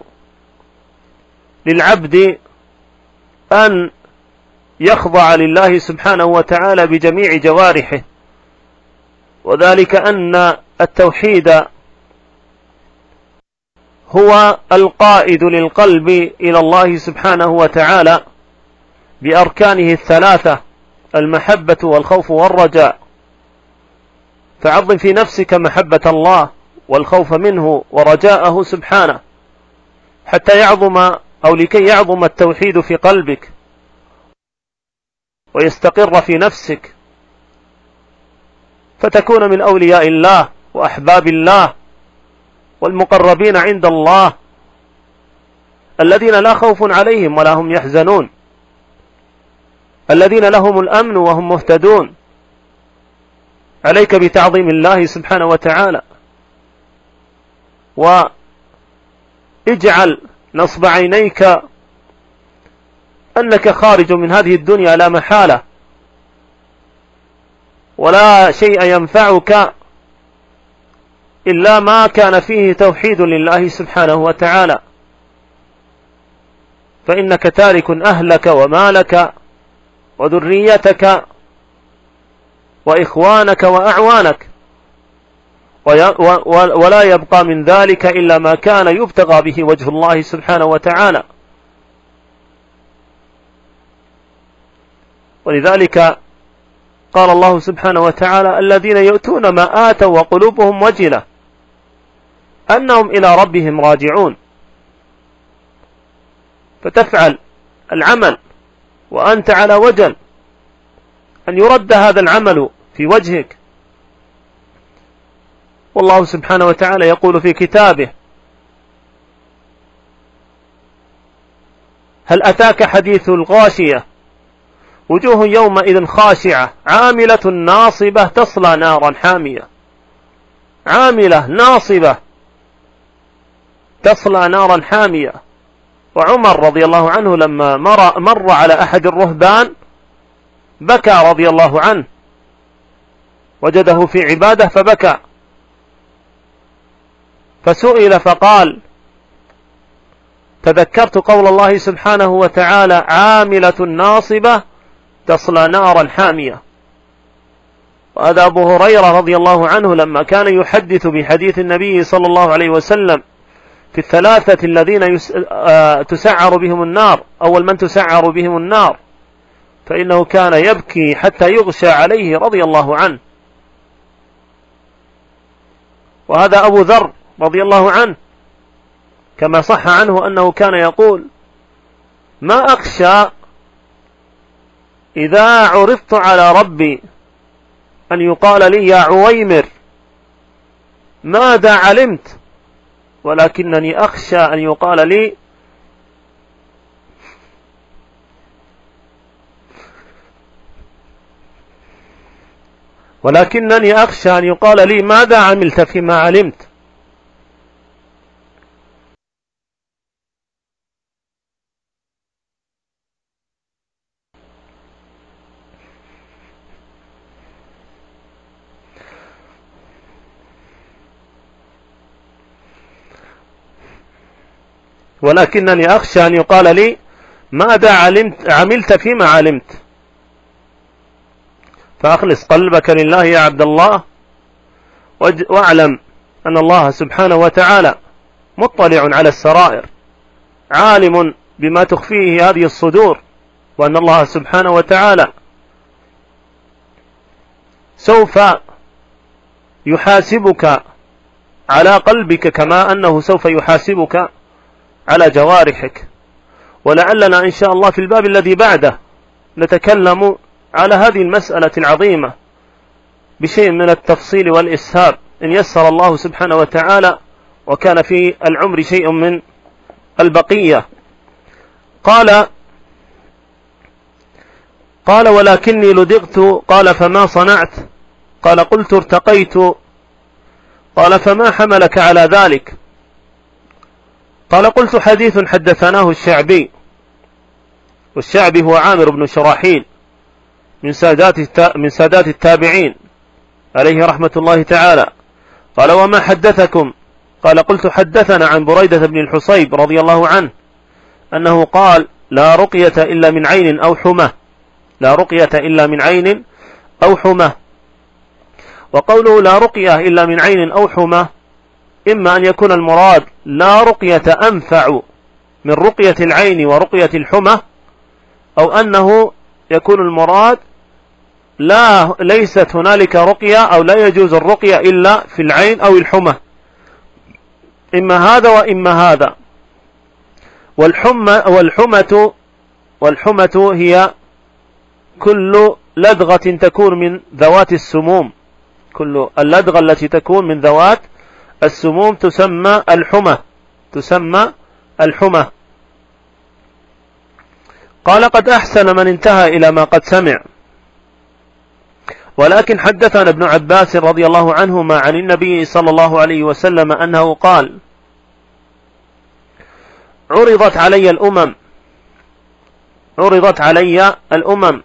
للعبد أن يخضع لله سبحانه وتعالى بجميع جوارحه، وذلك أن التوحيد هو القائد للقلب إلى الله سبحانه وتعالى بأركانه الثلاثة: المحبة والخوف والرجاء. فعظم في نفسك محبة الله والخوف منه ورجاءه سبحانه، حتى يعظم أو لكي يعظم التوحيد في قلبك ويستقر في نفسك، فتكون من أولياء الله وأحباب الله والمقربين عند الله، الذين لا خوف عليهم ولا هم يحزنون، الذين لهم الأمن وهم مهتدون. عليك بتعظيم الله سبحانه وتعالى، واجعل نصب عينيك أنك خارج من هذه الدنيا لا محالة، ولا شيء ينفعك إلا ما كان فيه توحيد لله سبحانه وتعالى، فإنك تارك أهلك ومالك وذريتك وإخوانك وأعوانك، ولا يبقى من ذلك إلا ما كان يبتغى به وجه الله سبحانه وتعالى. ولذلك قال الله سبحانه وتعالى: الذين يؤتون ما آتوا وقلوبهم وجلة أنهم إلى ربهم راجعون. فتفعل العمل وأنت على وجل أن يرد هذا العمل في وجهك. والله سبحانه وتعالى يقول في كتابه: هل أتاك حديث الغاشية وجوه يومئذ خاشعة عاملة ناصبة تصلى نارا حامية. عاملة ناصبة تصلى نارا حامية. وعمر رضي الله عنه لما مر على أحد الرهبان بكى رضي الله عنه، وجده في عبادة فبكى، فسئل فقال: تذكرت قول الله سبحانه وتعالى: عاملة ناصبة تصلى نارا حامية. وهذا أبو هريرة رضي الله عنه لما كان يحدث بحديث النبي صلى الله عليه وسلم في الثلاثة الذين تسعر بهم النار، أول من تسعر بهم النار، فإنه كان يبكي حتى يغشى عليه رضي الله عنه. وهذا أبو ذر رضي الله عنه كما صح عنه أنه كان يقول: ما أخشى إذا عرضت على ربي أن يقال لي: يا عويمر ماذا علمت، ولكنني أخشى أن يقال لي ماذا عملت فيما علمت. ولكنني أخشى أن يقال لي: ماذا عملت فيما علمت. فأخلص قلبك لله يا عبد الله، واعلم أن الله سبحانه وتعالى مطلع على السرائر، عالم بما تخفيه هذه الصدور، وأن الله سبحانه وتعالى سوف يحاسبك على قلبك كما أنه سوف يحاسبك على جوارحك. ولعلنا إن شاء الله في الباب الذي بعده نتكلم على هذه المسألة العظيمة بشيء من التفصيل والإسهاب إن يسر الله سبحانه وتعالى، وكان في العمر شيء من البقية. قال: ولكني لدغت. قال: فما صنعت؟ قال: قلت: ارتقيت. قال: فما حملك على ذلك؟ قال: قلت: حديث حدثناه الشعبي. والشعبي هو عامر بن شراحيل من سادات التابعين عليه رحمة الله تعالى. قال: وما حدثكم؟ قال: قلت: حدثنا عن بريدة بن الحصيب رضي الله عنه أنه قال: لا رقية إلا من عين أو حمى. لا رقية إلا من عين أو حمى. وقوله لا رقية إلا من عين أو حمى إما أن يكون المراد لا رقية أنفع من رقية العين ورقية الحمى، أو أنه يكون المراد ليست هنالك رقية أو لا يجوز الرقية إلا في العين أو الحمى، إما هذا وإما هذا. والحمة هي كل لدغة تكون من ذوات السموم، كل اللدغة التي تكون من ذوات السموم تسمى الحمى. قال: قد أحسن من انتهى إلى ما قد سمع، ولكن حدثنا ابن عباس رضي الله عنهما عن النبي صلى الله عليه وسلم أنه قال: عرضت علي الأمم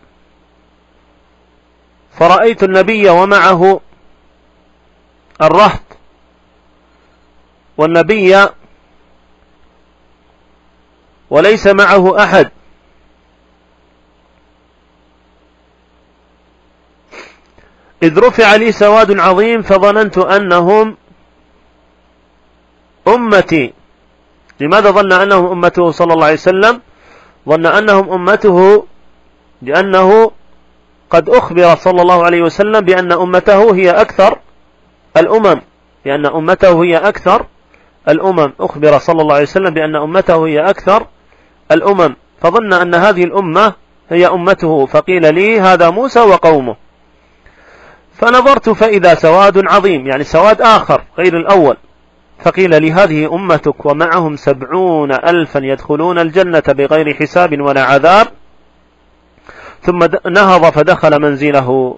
فرأيت النبي ومعه الرهط، والنبي وليس معه أحد، إذ رفع لي سواد عظيم فظننت أنهم أمتي. لماذا ظن أنهم أمته صلى الله عليه وسلم؟ ظن أنهم أمته لأنه قد أخبر صلى الله عليه وسلم بأن أمته هي أكثر الأمم، أخبر صلى الله عليه وسلم بأن أمته هي أكثر الأمم، فظن أن هذه الأمة هي أمته، فقيل لي: هذا موسى وقومه. فنظرت فإذا سواد عظيم، يعني سواد آخر غير الأول، فقيل لي: هذه أمتك ومعهم 70,000 يدخلون الجنة بغير حساب ولا عذاب. ثم نهض فدخل منزله.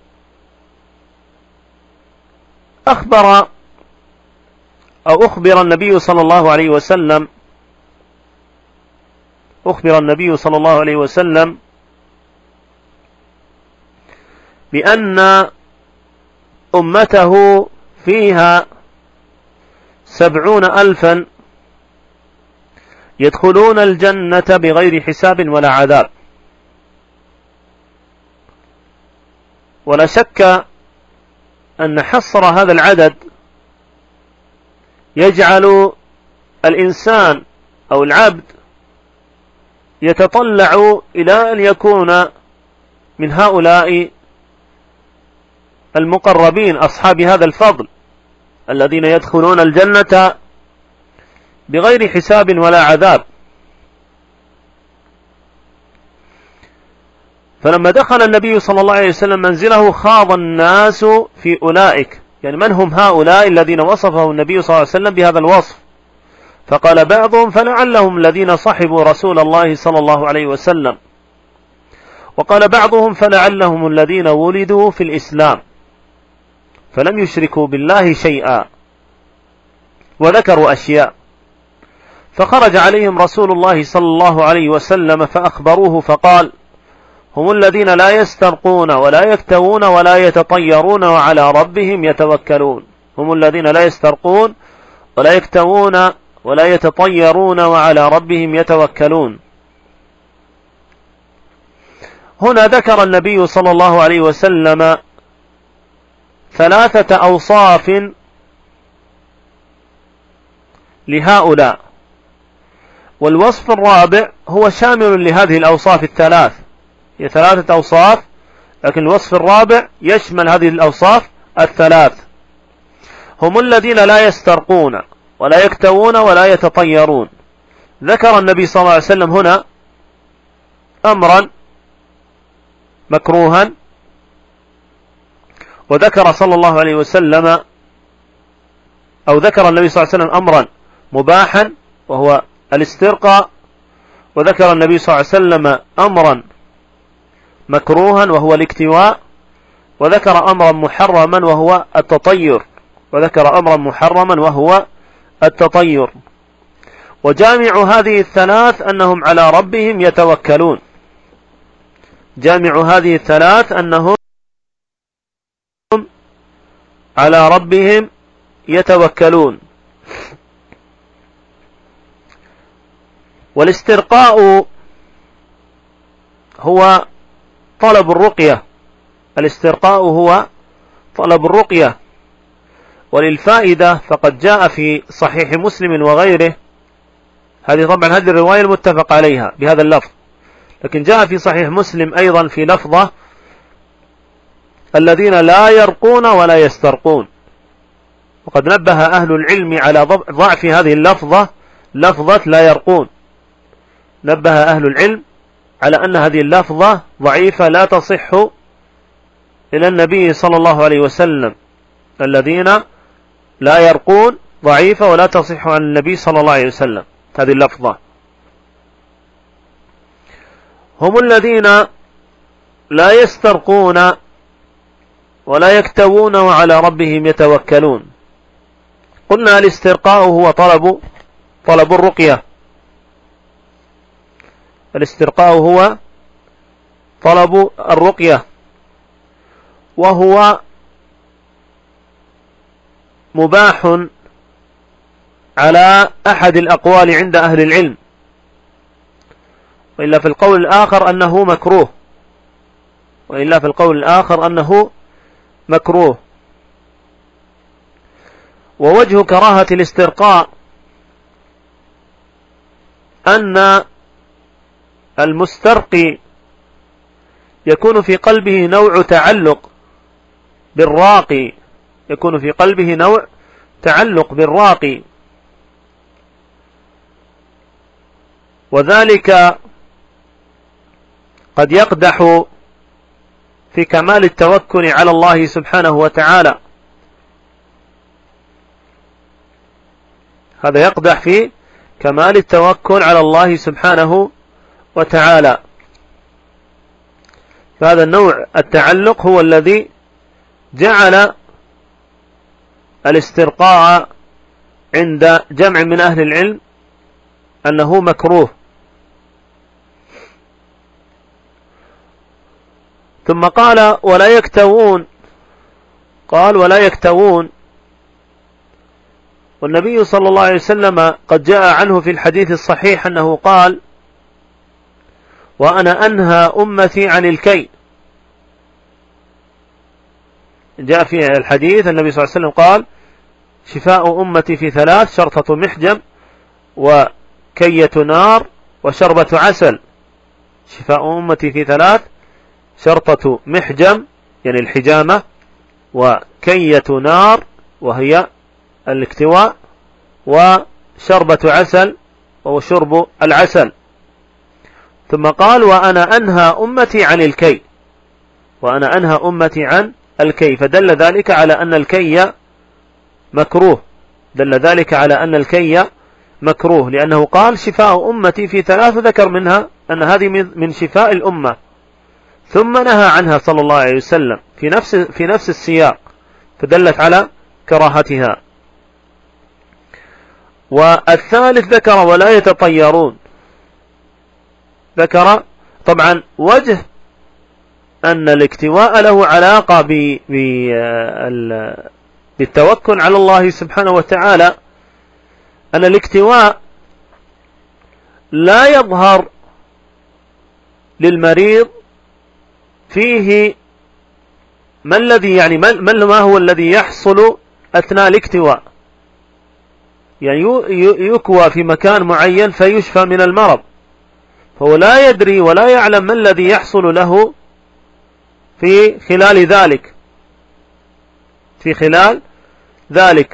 أخبر النبي صلى الله عليه وسلم بأن أمته فيها 70,000 يدخلون الجنة بغير حساب ولا عذاب. ولا شك أن حصر هذا العدد يجعل الإنسان أو العبد يتطلع إلى أن يكون من هؤلاء المقربين أصحاب هذا الفضل الذين يدخلون الجنة بغير حساب ولا عذاب. فلما دخل النبي صلى الله عليه وسلم منزله خاض الناس في أولئك، يعني من هم هؤلاء الذين وصفه النبي صلى الله عليه وسلم بهذا الوصف؟ فقال بعضهم: فلعلهم الذين صحبوا رسول الله صلى الله عليه وسلم. وقال بعضهم: فلعلهم الذين ولدوا في الإسلام فلم يشركوا بالله شيئا، وذكروا أشياء. فخرج عليهم رسول الله صلى الله عليه وسلم فأخبروه فقال: هم الذين لا يسترقون ولا يكتوون ولا يتطيرون وعلى ربهم يتوكلون. هم الذين لا يسترقون ولا يكتوون ولا يتطيرون وعلى ربهم يتوكلون. هنا ذكر النبي صلى الله عليه وسلم 3 أوصاف لهؤلاء، والوصف الرابع هو شامل لهذه الأوصاف الثلاث، هي 3 أوصاف، لكن الوصف الرابع يشمل هذه الأوصاف الثلاث. هم الذين لا يسترقون ولا يكتوون ولا يتطيرون. ذكر النبي صلى الله عليه وسلم هنا أمرا مكروها، وذكر صلى الله عليه وسلم أو ذكر النبي صلى الله عليه وسلم أمرا مباحا وهو الاسترقاء، وذكر النبي صلى الله عليه وسلم أمرا مكروها وهو الاكتواء، وذكر أمرا محرما وهو التطير. وجامع هذه الثلاث أنهم على ربهم يتوكلون. على ربهم يتوكلون. والاسترقاء هو طلب الرقية. وللفائدة فقد جاء في صحيح مسلم وغيره، هذه الرواية المتفق عليها بهذا اللفظ، لكن جاء في صحيح مسلم أيضا في لفظة الذين لا يرقون ولا يسترقون. وقد نبه أهل العلم على ضعف هذه اللفظة، لفظة لا يرقون، نبه أهل العلم على أن هذه اللفظة ضعيفة لا تصح إلى النبي صلى الله عليه وسلم. الذين لا يرقون ضعيفة ولا تصح عن النبي صلى الله عليه وسلم هذه اللفظة. هم الذين لا يسترقون ولا يكتوون وعلى ربهم يتوكلون. قلنا الاسترقاء هو طلب الرقية، الاسترقاء هو طلب الرقية، وهو مباح على أحد الأقوال عند أهل العلم، وإلا في القول الآخر أنه مكروه، وإلا في القول الآخر أنه مكروه. ووجه كراهة الاسترقاء أن المسترقي يكون في قلبه نوع تعلق بالراقي، يكون في قلبه نوع تعلق بالراقي، وذلك قد يقدح في كمال التوكل على الله سبحانه وتعالى، هذا يقدح في كمال التوكل على الله سبحانه وتعالى. فهذا النوع التعلق هو الذي جعل الاسترقاء عند جمع من أهل العلم أنه مكروه. ثم قال ولا يكتوون، قال ولا يكتوون، والنبي صلى الله عليه وسلم قد جاء عنه في الحديث الصحيح أنه قال وأنا أنهى أمتي عن الكي. جاء في الحديث النبي صلى الله عليه وسلم قال شفاء أمتي في ثلاث: شرطة محجم، وكية نار، وشربة عسل. شفاء أمتي في ثلاث: شرطة محجم يعني الحجامة، وكية نار وهي الاكتواء، وشربة عسل وهو شرب العسل. ثم قال وأنا أنهى أمتي عن الكي، وأنا أنهى أمتي عن الكي، فدل ذلك على أن الكي مكروه، دل ذلك على أن الكي مكروه، لأنه قال شفاء أمتي في ثلاث، ذكر منها أن هذه من شفاء الأمة، ثم نهى عنها صلى الله عليه وسلم في نفس السياق، فدلت على كراهتها. والثالث ذكر ولا يتطيرون، ذكر طبعا وجه أن الاكتواء له علاقة بالتوكل على الله سبحانه وتعالى، أن الاكتواء لا يظهر للمريض فيه ما هو الذي يحصل أثناء الاكتواء، يعني يكوى في مكان معين فيشفى من المرض، فهو لا يدري ولا يعلم ما الذي يحصل له في خلال ذلك.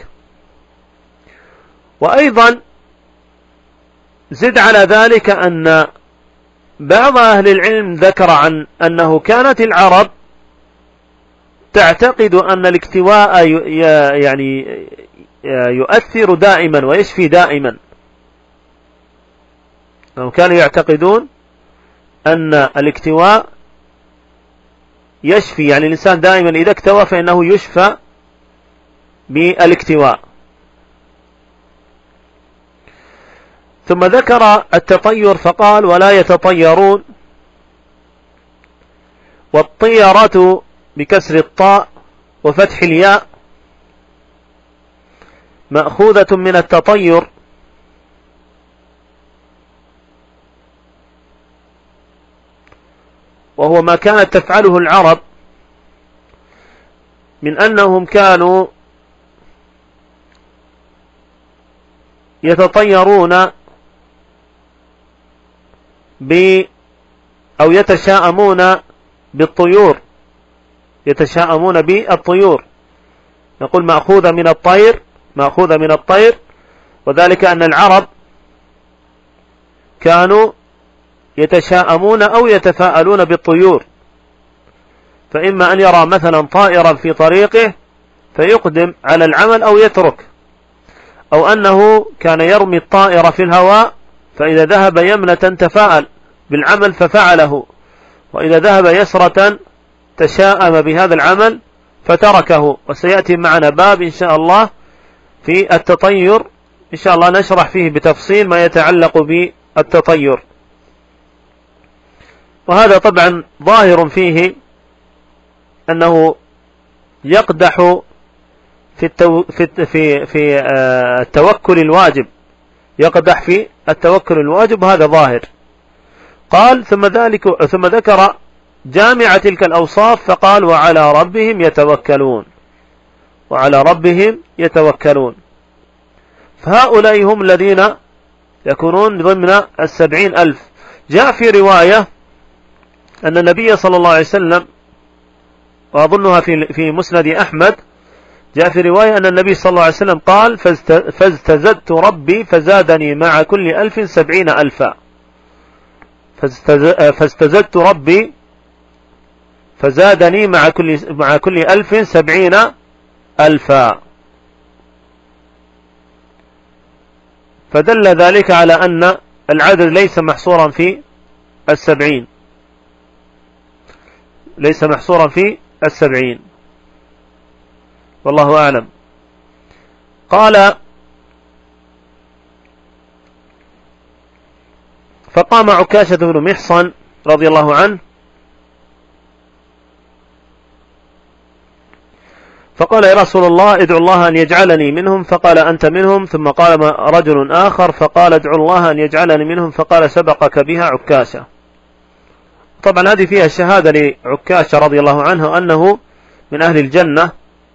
وأيضا زد على ذلك أن بعض أهل العلم ذكر عن أنه كانت العرب تعتقد أن الاكتواء يعني يؤثر دائما ويشفي دائما، كانوا يعتقدون أن الاكتواء يشفي، يعني الإنسان دائما إذا اكتوى فإنه يشفى بالاكتواء. ثم ذكر التطير فقال ولا يتطيرون، والطيرة بكسر الطاء وفتح الياء مأخوذة من التطير، وهو ما كانت تفعله العرب من أنهم كانوا يتطيرون أو يتشاءمون بالطيور، يتشاءمون بالطيور، نقول مأخوذة من الطير، مأخوذة من الطير، وذلك أن العرب كانوا يتشاءمون أو يتفاءلون بالطيور، فإما أن يرى مثلا طائرا في طريقه فيقدم على العمل أو يترك، أو أنه كان يرمي الطائر في الهواء فإذا ذهب يمنة تفاءل بالعمل ففعله، وإذا ذهب يسرة تشاءم بهذا العمل فتركه. وسيأتي معنا باب إن شاء الله في التطير، إن شاء الله نشرح فيه بتفصيل ما يتعلق بالتطير. وهذا طبعا ظاهر فيه أنه يقدح في التوكل الواجب، يقدح في التوكل الواجب، وهذا ظاهر. قال ثم ذكر جامع تلك الأوصاف فقال وعلى ربهم يتوكلون، وعلى ربهم يتوكلون. فهؤلاء هم الذين يكونون ضمن 70,000. جاء في رواية أن النبي صلى الله عليه وسلم، وأظنها في مسند أحمد، جاء في رواية أن النبي صلى الله عليه وسلم قال فاستزدت ربي فزادني مع كل 1000 70,000. فاستزدت ربي فزادني مع كل 1000 70,000. فدل ذلك على أن العدد ليس محصورا في 70، ليس محصورا في 70، والله أعلم. قال فقام عكاشة بن محصن رضي الله عنه فقال يا رسول الله ادعو الله أن يجعلني منهم، فقال أنت منهم. ثم قال رجل آخر فقال ادعو الله أن يجعلني منهم، فقال سبقك بها عكاشة. طبعا هذه فيها شهادة لعكاشة رضي الله عنه أنه من أهل الجنة،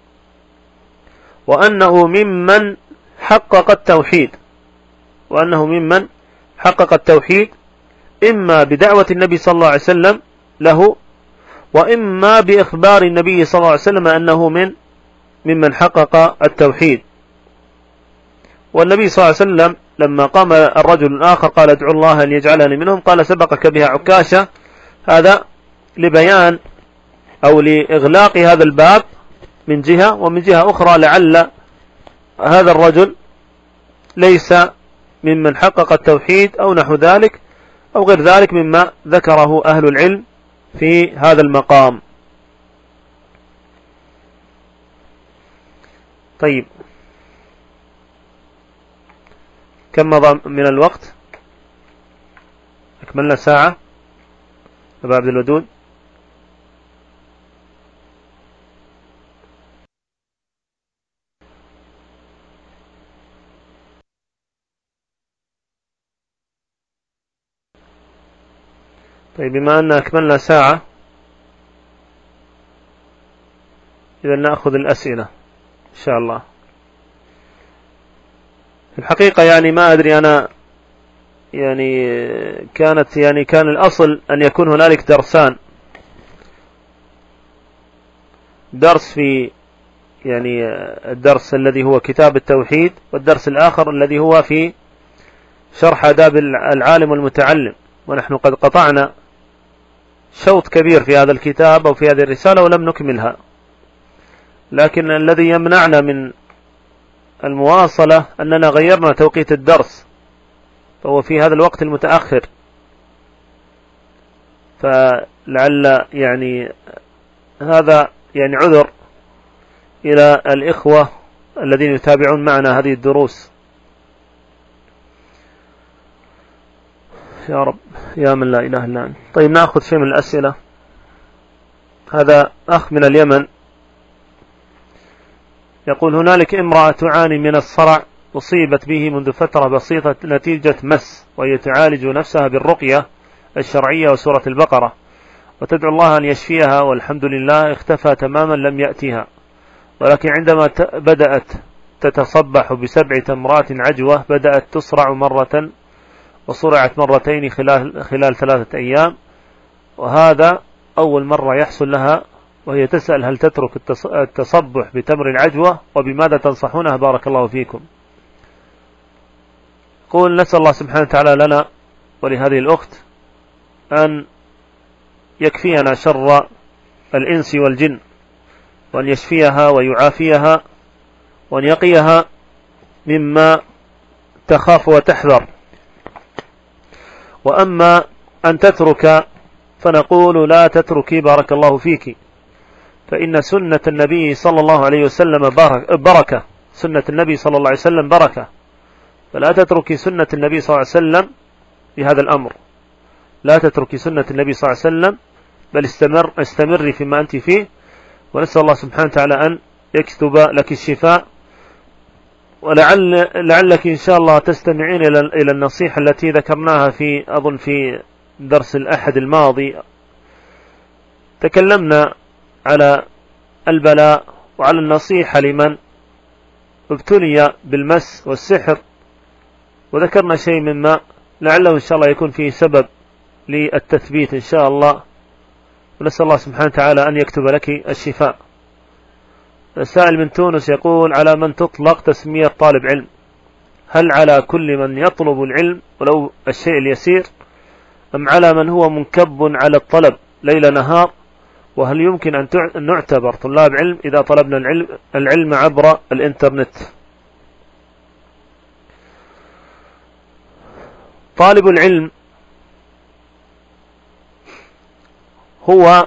وأنه ممن حقق التوحيد، وأنه ممن حقق التوحيد إما بدعوة النبي صلى الله عليه وسلم له، وإما بإخبار النبي صلى الله عليه وسلم أنه ممن حقق التوحيد. والنبي صلى الله عليه وسلم لما قام الرجل الآخر قال ادعو الله أن يجعلني منهم، قال سبقك بها عكاشة. هذا لبيان أو لإغلاق هذا الباب من جهة، ومن جهة أخرى لعل هذا الرجل ليس ممن حقق التوحيد أو نحو ذلك أو غير ذلك مما ذكره أهل العلم في هذا المقام. طيب، كم مضى من الوقت؟ أكملنا ساعة أبا عبد الودود. طيب، بما أن أكملنا ساعة إذا نأخذ الأسئلة إن شاء الله. في الحقيقة يعني ما أدري أنا، كان الأصل أن يكون هنالك درسان، درس في الدرس الذي هو كتاب التوحيد، والدرس الآخر الذي هو في شرح آداب العالم والمتعلم. ونحن قد قطعنا شوط كبير في هذا الكتاب أو في هذه الرسالة ولم نكملها، لكن الذي يمنعنا من المواصلة أننا غيرنا توقيت الدرس، فهو في هذا الوقت المتأخر، فلعل هذا عذر إلى الإخوة الذين يتابعون معنا هذه الدروس. يا رب يا من لا إله إلا أنت. طيب، نأخذ شيء من الأسئلة. هذا أخ من اليمن يقول هنالك امرأة تعاني من الصرع، أصيبت به منذ فترة بسيطة نتيجة مس، وهي تعالج نفسها بالرقية الشرعية وسورة البقرة، وتدعو الله أن يشفيها، والحمد لله اختفى تماما لم يأتيها، ولكن عندما بدأت تتصبح ب7 تمرات عجوة بدأت تصرع مرة وصرعت مرتين خلال 3 أيام، وهذا أول مرة يحصل لها، وهي تسأل هل تترك التصبح بتمر العجوة وبماذا تنصحونها بارك الله فيكم. قول نسأل الله سبحانه وتعالى لنا ولهذه الأخت أن يكفينا شر الإنس والجن، وأن يشفيها ويعافيها، وأن يقيها مما تخاف وتحذر. وأما أن تترك فنقول لا تتركي بارك الله فيك، فإن سنة النبي صلى الله عليه وسلم بركة، سنة النبي صلى الله عليه وسلم بركة، فلا تتركي سنة النبي صلى الله عليه وسلم بهذا الأمر، لا تتركي سنة النبي صلى الله عليه وسلم، بل استمري فيما أنت فيه، ونسأل الله سبحانه وتعالى أن يكتب لك الشفاء. ولعلك إن شاء الله تستمعين إلى النصيحة التي ذكرناها أظن في درس الأحد الماضي. تكلمنا على البلاء وعلى النصيحة لمن ابتلي بالمس والسحر، وذكرنا شيء مما لعله إن شاء الله يكون فيه سبب للتثبيت إن شاء الله، ونسأل الله سبحانه وتعالى أن يكتب لك الشفاء. السائل من تونس يقول: على من تطلق تسمية طالب علم؟ هل على كل من يطلب العلم ولو الشيء اليسير، أم على من هو منكب على الطلب ليل نهار؟ وهل يمكن أن نعتبر طلاب علم إذا طلبنا العلم عبر الإنترنت؟ طالب العلم هو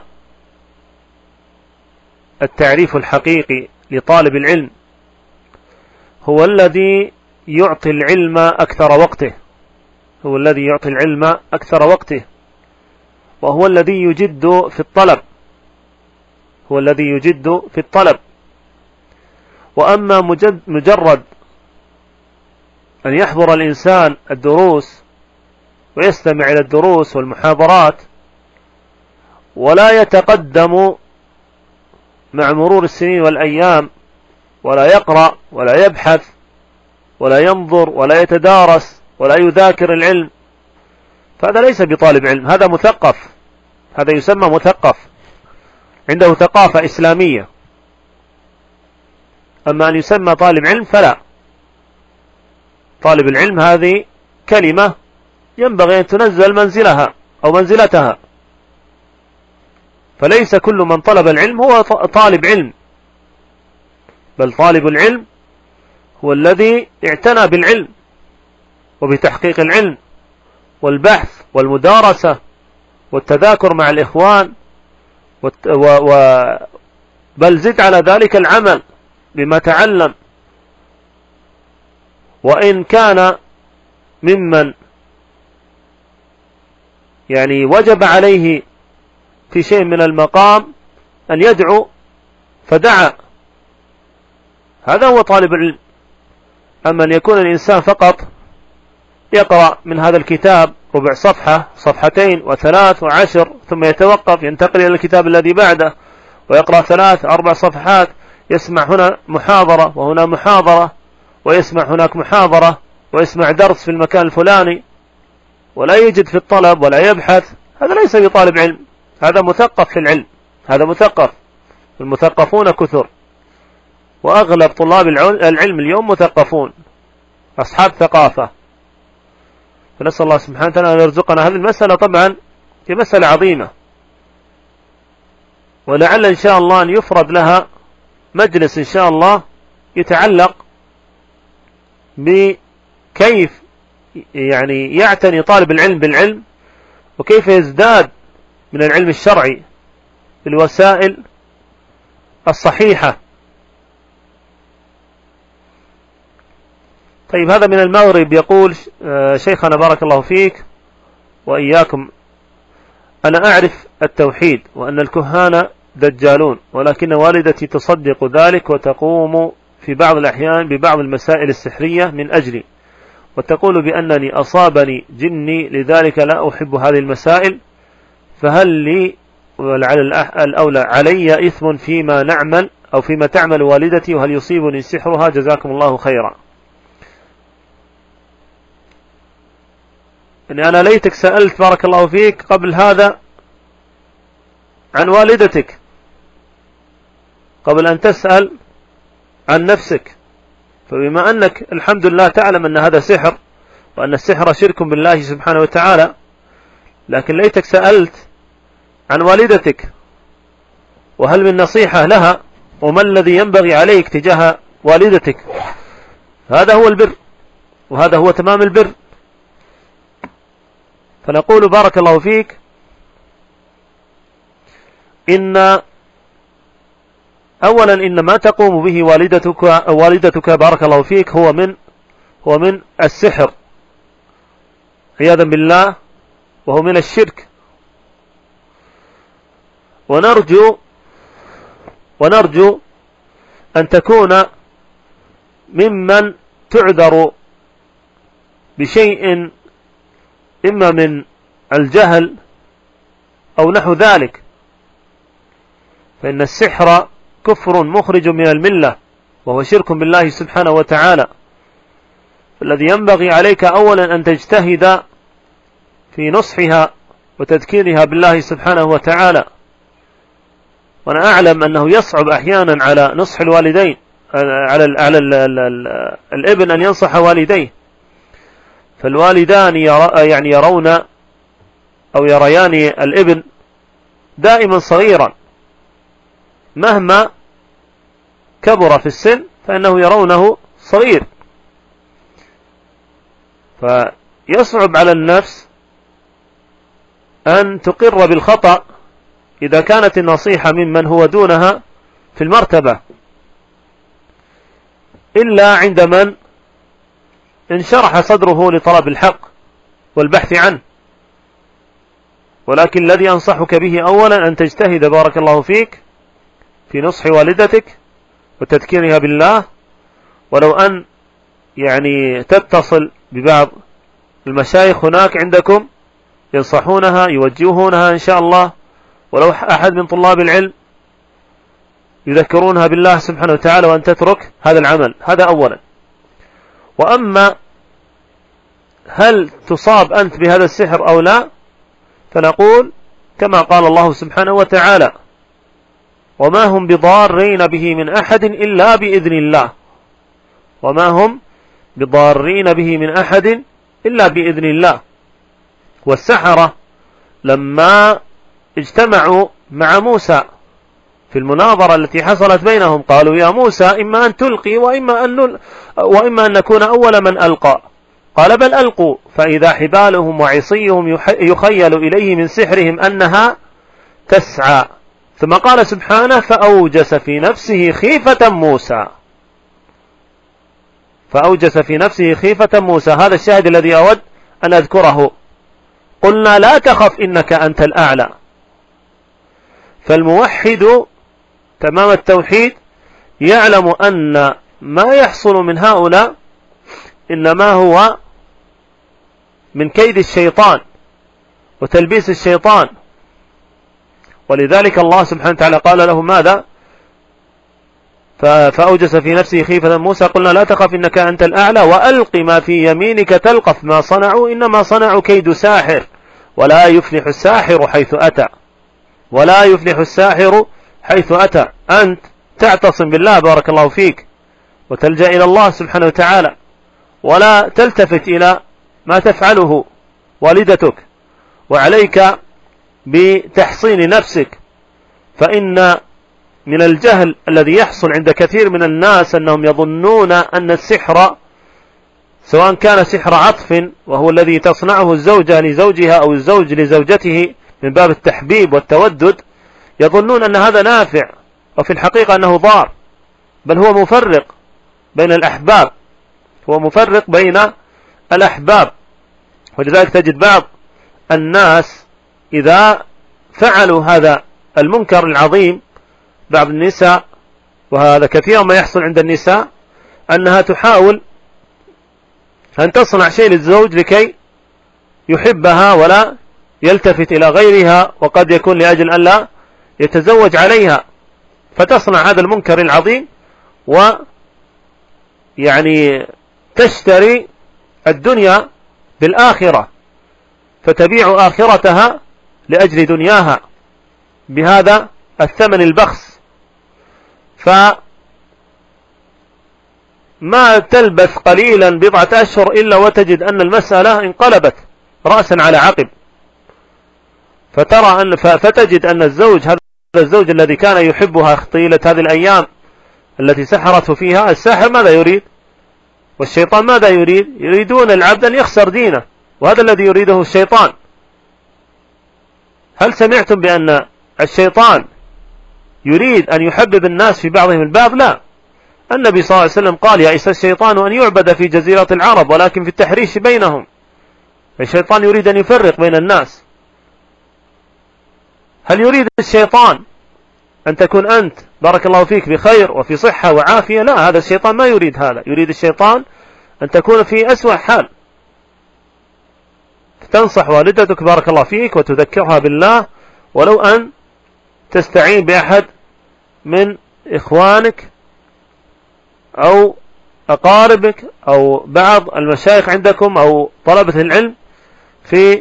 التعريف الحقيقي لطالب العلم، هو الذي يعطي العلم أكثر وقته، هو الذي يعطي العلم أكثر وقته، وهو الذي يجد في الطلب، هو الذي يجد في الطلب. وأما مجرد أن يحضر الإنسان الدروس ويستمع إلى الدروس والمحاضرات ولا يتقدم مع مرور السنين والأيام، ولا يقرأ ولا يبحث ولا ينظر ولا يتدارس ولا يذاكر العلم، فهذا ليس بطالب علم، هذا مثقف، هذا يسمى مثقف، عنده ثقافة إسلامية. أما أن يسمى طالب علم فلا. طالب العلم هذه كلمة ينبغي أن تنزل منزلها أو منزلتها، فليس كل من طلب العلم هو طالب علم، بل طالب العلم هو الذي اعتنى بالعلم وبتحقيق العلم والبحث والمدارسة والتذاكر مع الإخوان، بل زد على ذلك العمل بما تعلم. وإن كان ممن يعني وجب عليه في شيء من المقام أن يدعو فدعا، هذا هو طالب العلم. أما أن يكون الإنسان فقط يقرأ من هذا الكتاب ربع صفحة، صفحتين وثلاث وعشر، ثم يتوقف ينتقل إلى الكتاب الذي بعده ويقرأ 3 4 صفحات، يسمع هنا محاضرة وهنا محاضرة، ويسمع هناك محاضرة، ويسمع درس في المكان الفلاني، ولا يجد في الطلب ولا يبحث، هذا ليس بطالب علم، هذا مثقف في العلم، هذا مثقف. المثقفون كثر، وأغلب طلاب العلم اليوم مثقفون أصحاب ثقافة. فنسأل الله سبحانه وتعالى أن يرزقنا هذه المسألة. طبعا هي مسألة عظيمة، ولعل إن شاء الله أن يفرد لها مجلس إن شاء الله يتعلق بكيف يعني يعتني طالب العلم بالعلم، وكيف يزداد من العلم الشرعي بالوسائل الصحيحة. طيب، هذا من المغرب يقول: شيخنا بارك الله فيك وإياكم، أنا أعرف التوحيد وأن الكهان دجالون، ولكن والدتي تصدق ذلك وتقوم في بعض الأحيان ببعض المسائل السحرية من أجلي، وتقول بأنني أصابني جني، لذلك لا أحب هذه المسائل، فهل لي ولعل الأولى علي إثم فيما نعمل أو فيما تعمل والدتي، وهل يصيبني سحرها؟ جزاكم الله خيرا. يعني أنا ليتك سألت بارك الله فيك قبل هذا عن والدتك قبل أن تسأل عن نفسك، فبما أنك الحمد لله تعلم أن هذا سحر وأن السحر شرك بالله سبحانه وتعالى، لكن ليتك سألت عن والدتك وهل من نصيحة لها وما الذي ينبغي عليك تجاه والدتك. هذا هو البر، وهذا هو تمام البر. فنقول بارك الله فيك إن أولا إن ما تقوم به والدتك بارك الله فيك هو من السحر عياذا بالله، وهو من الشرك. ونرجو أن تكون ممن تعذر بشيء إما من الجهل أو نحو ذلك، فإن السحر كفر مخرج من الملة وهو شرك بالله سبحانه وتعالى. الذي ينبغي عليك أولا أن تجتهد في نصحها وتذكيرها بالله سبحانه وتعالى. وأنا أعلم أنه يصعب أحيانا على نصح الوالدين، على الابن أن ينصح والديه، فالوالدان يعني يرون أو يريان الابن دائما صغيرا، مهما كبر في السن فإنه يرونه صغير، فيصعب على النفس أن تقر بالخطأ إذا كانت النصيحة ممن هو دونها في المرتبة، إلا عند من انشرح صدره لطلب الحق والبحث عنه. ولكن الذي أنصحك به أولا أن تجتهد بارك الله فيك في نصح والدتك وتذكيرها بالله، ولو أن يعني تتصل ببعض المشايخ هناك عندكم ينصحونها يوجهونها إن شاء الله، ولو أحد من طلاب العلم يذكرونها بالله سبحانه وتعالى، وأن تترك هذا العمل. هذا أولا. وأما هل تصاب أنت بهذا السحر أو لا، فنقول كما قال الله سبحانه وتعالى: وما هم بضارين به من أحد إلا بإذن الله. وما هم بضارين به من أحد إلا بإذن الله. والسحرة لما اجتمعوا مع موسى في المناظرة التي حصلت بينهم قالوا: يا موسى إما أن تلقي وإما أن نكون أول من ألقى. قال: بل ألقوا فإذا حبالهم وعصيهم يخيل إليه من سحرهم أنها تسعى. ثم قال سبحانه: فأوجس في نفسه خيفة موسى. فأوجس في نفسه خيفة موسى. هذا الشاهد الذي أود أن أذكره. قلنا: لا تخف إنك أنت الأعلى. فالموحد تمام التوحيد يعلم أن ما يحصل من هؤلاء إنما هو من كيد الشيطان وتلبيس الشيطان. ولذلك الله سبحانه وتعالى قال له ماذا؟ فأوجس في نفسه خيفة موسى. قلنا: لا تخف إنك أنت الأعلى وألق ما في يمينك تلقف ما صنعوا إنما صنعوا كيد ساحر ولا يفلح الساحر حيث أتى. ولا يفلح الساحر حيث أتى. أنت تعتصم بالله بارك الله فيك وتلجأ إلى الله سبحانه وتعالى، ولا تلتفت إلى ما تفعله والدتك، وعليك بتحصين نفسك. فإن من الجهل الذي يحصل عند كثير من الناس أنهم يظنون أن السحر سواء كان سحر عطف وهو الذي تصنعه الزوجة لزوجها أو الزوج لزوجته من باب التحبيب والتودد، يظنون أن هذا نافع، وفي الحقيقة أنه ضار، بل هو مفرق بين الأحباب، هو مفرق بين الأحباب. ولذلك تجد بعض الناس إذا فعلوا هذا المنكر العظيم، بعض النساء، وهذا كثيرا ما يحصل عند النساء، أنها تحاول أن تصنع شيء للزوج لكي يحبها ولا يلتفت إلى غيرها، وقد يكون لأجل أن لا يتزوج عليها. فتصنع هذا المنكر العظيم، ويعني تشتري الدنيا بالآخرة، فتبيع آخرتها لأجل دنياها بهذا الثمن البخس. فما تلبث قليلا بضعة أشهر إلا وتجد أن المسألة انقلبت رأسا على عقب، فتجد أن الزوج، هذا الزوج الذي كان يحبها طيلة هذه الأيام التي سحرته فيها، الساحر ماذا يريد؟ والشيطان ماذا يريد؟ يريدون العبد أن يخسر دينه، وهذا الذي يريده الشيطان. هل سمعتم بأن الشيطان يريد أن يحبب الناس في بعضهم البعض؟ لا. النبي صلى الله عليه وسلم قال: يئس الشيطان أن يعبد في جزيرة العرب ولكن في التحريش بينهم. الشيطان يريد أن يفرق بين الناس. هل يريد الشيطان أن تكون أنت بارك الله فيك بخير وفي صحة وعافية؟ لا، هذا الشيطان ما يريد هذا. يريد الشيطان أن تكون في أسوأ حال. تنصح والدتك بارك الله فيك وتذكرها بالله، ولو أن تستعين بأحد من إخوانك أو أقاربك أو بعض المشايخ عندكم أو طلبة العلم في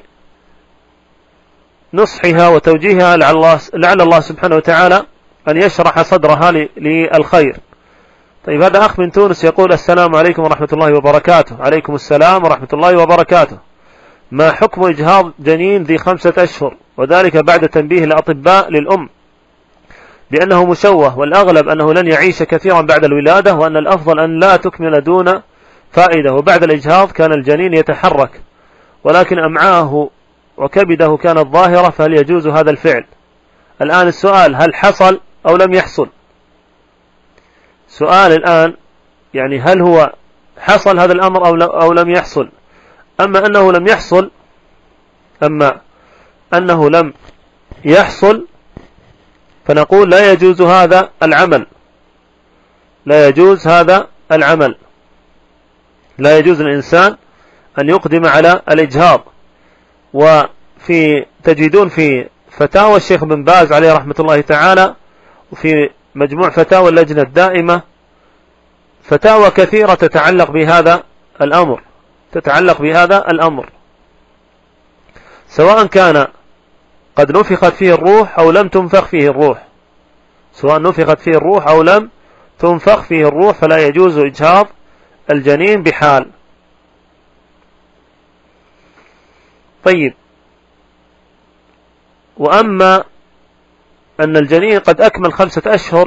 نصحها وتوجيهها، لعل الله سبحانه وتعالى أن يشرح صدرها للخير. طيب، هذا أخ من تونس يقول: السلام عليكم ورحمة الله وبركاته. عليكم السلام ورحمة الله وبركاته. ما حكم إجهاض جنين ذي 5 أشهر، وذلك بعد تنبيه الأطباء للأم بأنه مشوه، والأغلب أنه لن يعيش كثيرا بعد الولادة، وأن الأفضل أن لا تكمل دون فائدة، وبعد الإجهاض كان الجنين يتحرك ولكن أمعاءه وكبده كانت ظاهرة، فهل يجوز هذا الفعل؟ الآن السؤال: هل حصل أو لم يحصل؟ سؤال الآن يعني هل هو حصل هذا الأمر أو لم يحصل؟ أما أنه لم يحصل فنقول لا يجوز هذا العمل، لا يجوز هذا العمل، لا يجوز الإنسان أن يقدم على الإجهاض. تجدون في فتاوى الشيخ بن باز عليه رحمة الله تعالى، وفي مجموع فتاوى اللجنة الدائمة، فتاوى كثيرة تتعلق بهذا الأمر، سواء كان قد نفخت فيه الروح أو لم تنفخ فيه الروح، فلا يجوز إجهاض الجنين بحال. طيب، وأما أن الجنين قد أكمل 5 أشهر،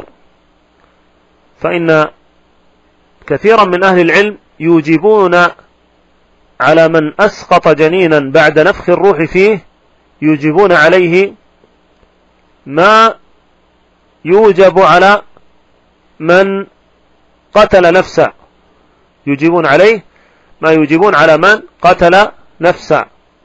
فإن كثيرا من أهل العلم يوجبون على من أسقط جنينا بعد نفخ الروح فيه، يوجبون عليه ما يوجب على من قتل نفسا، يوجبون عليه ما يوجبون على من قتل نفسا.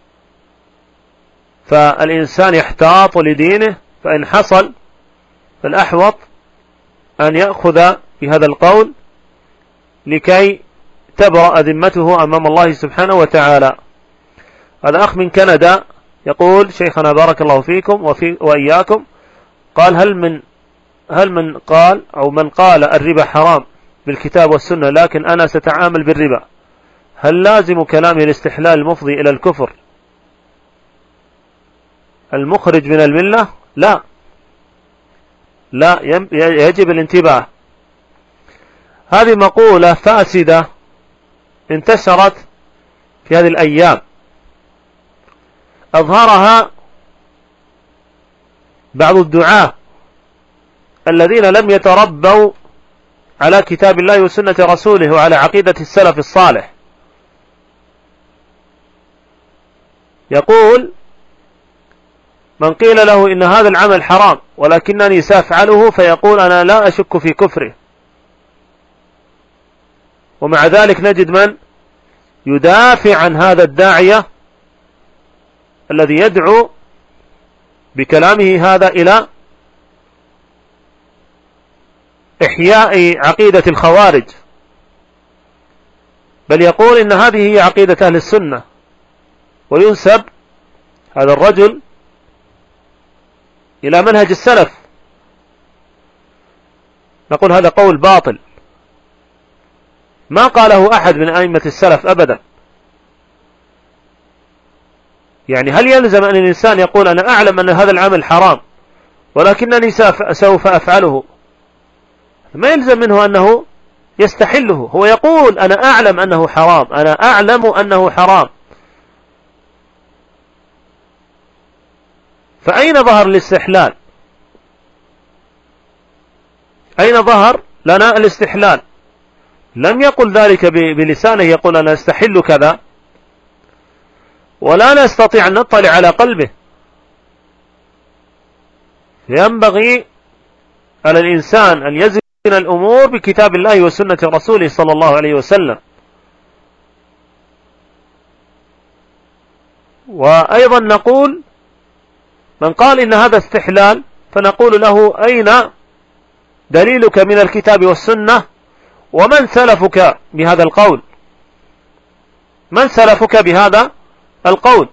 فالإنسان يحتاط لدينه، فإن حصل فالأحوط أن يأخذ بهذا القول لكي تبرأ ذمته أمام الله سبحانه وتعالى. هذا أخ من كندا يقول: شيخنا بارك الله فيكم وإياكم، قال: هل من قال الربا حرام بالكتاب والسنة لكن أنا ستعامل بالربا، هل لازم كلامه الاستحلال المفضي إلى الكفر المخرج من الملة؟ لا، يجب الانتباه. هذه مقولة فاسدة انتشرت في هذه الأيام، أظهرها بعض الدعاة الذين لم يتربوا على كتاب الله وسنة رسوله وعلى عقيدة السلف الصالح. يقول: من قيل له إن هذا العمل حرام ولكنني سأفعله، فيقول: أنا لا أشك في كفره. ومع ذلك نجد من يدافع عن هذا الداعية الذي يدعو بكلامه هذا إلى إحياء عقيدة الخوارج، بل يقول إن هذه هي عقيدة أهل السنة، وينسب هذا الرجل إلى منهج السلف. نقول هذا قول باطل ما قاله أحد من أئمة السلف أبدا. يعني هل يلزم أن الإنسان يقول أنا أعلم أن هذا العمل حرام ولكنني سوف أفعله؟ ما يلزم منه أنه يستحله، هو يقول أنا أعلم أنه حرام، أنا أعلم أنه حرام. فأين ظهر الاستحلال؟ أين ظهر لنا الاستحلال؟ لم يقل ذلك بلسانه، يقول أنا أستحل كذا، ولا نستطيع أن نطلع على قلبه. ينبغي على الإنسان أن يزن الأمور بكتاب الله وسنة رسوله صلى الله عليه وسلم. وأيضا نقول من قال إن هذا استحلال فنقول له أين دليلك من الكتاب والسنة، ومن سلفك بهذا القول؟ من سلفك بهذا القول؟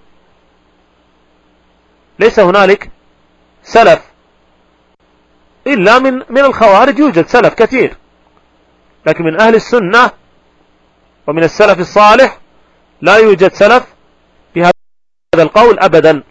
ليس هنالك سلف إلا من الخوارج، يوجد سلف كثير، لكن من أهل السنة ومن السلف الصالح لا يوجد سلف بهذا القول أبدا.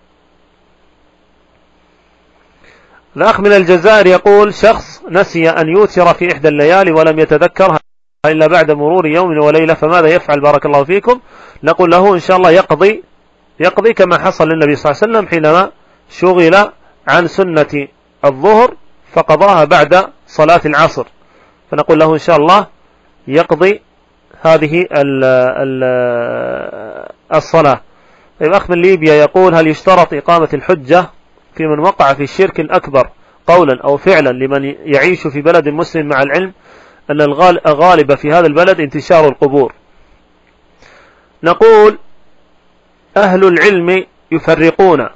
الأخ من الجزائر يقول شخص نسي أن يوتر في إحدى الليالي ولم يتذكرها إلا بعد مرور يوم وليلة، فماذا يفعل بارك الله فيكم؟ نقول له إن شاء الله يقضي كما حصل للنبي صلى الله عليه وسلم حينما شغل عن سنة الظهر فقضاها بعد صلاة العصر، فنقول له إن شاء الله يقضي هذه الصلاة. الأخ من ليبيا يقول هل يشترط إقامة الحجة في من وقع في الشرك الأكبر قولا أو فعلا لمن يعيش في بلد مسلم، مع العلم أن الغالب في هذا البلد انتشار القبور؟ نقول أهل العلم يفرقون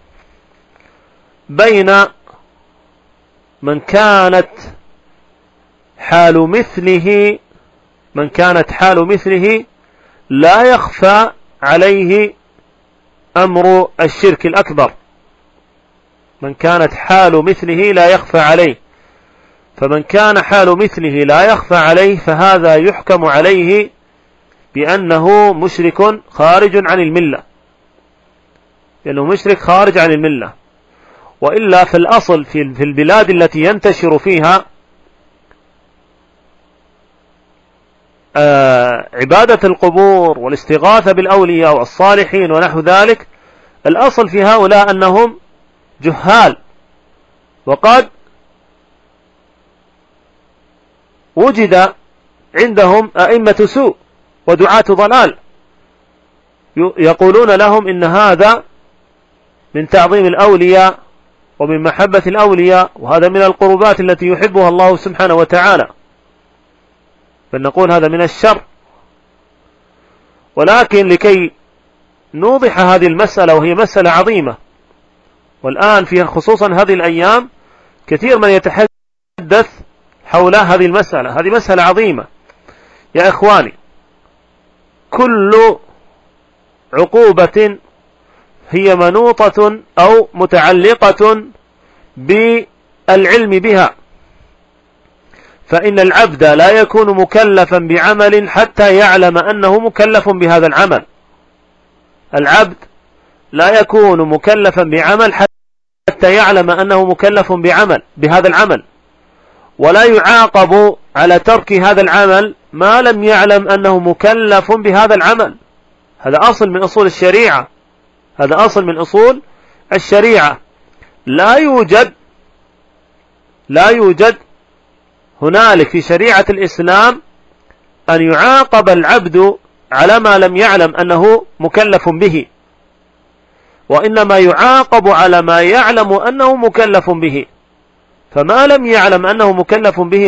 بين من كانت حال مثله لا يخفى عليه أمر الشرك الأكبر، من كانت حال مثله لا يخفى عليه، فمن كان حال مثله لا يخفى عليه فهذا يحكم عليه بأنه مشرك خارج عن الملة، لأنه مشرك خارج عن الملة. وإلا في الأصل في البلاد التي ينتشر فيها عبادة القبور والاستغاثة بالأولياء والصالحين ونحو ذلك، الأصل في هؤلاء أنهم جهال، وقد وجد عندهم أئمة سوء ودعاة ضلال يقولون لهم إن هذا من تعظيم الأولياء ومن محبة الأولياء، وهذا من القربات التي يحبها الله سبحانه وتعالى، فنقول هذا من الشر. ولكن لكي نوضح هذه المسألة، وهي مسألة عظيمة، والآن في خصوصا هذه الأيام كثير من يتحدث حول هذه المسألة، هذه مسألة عظيمة يا إخواني. كل عقوبة هي منوطة أو متعلقة بالعلم بها، فإن العبد لا يكون مكلفا بعمل حتى يعلم أنه مكلف بهذا العمل. العبد لا يكون مكلفا بعمل حتى يعلم أنه مكلف بهذا العمل، ولا يعاقب على ترك هذا العمل ما لم يعلم أنه مكلف بهذا العمل. هذا أصل من أصول الشريعة، هذا أصل من أصول الشريعة. لا يوجد هنالك في شريعة الإسلام أن يعاقب العبد على ما لم يعلم أنه مكلف به، وإنما يعاقب على ما يعلم أنه مكلف به، فما لم يعلم أنه مكلف به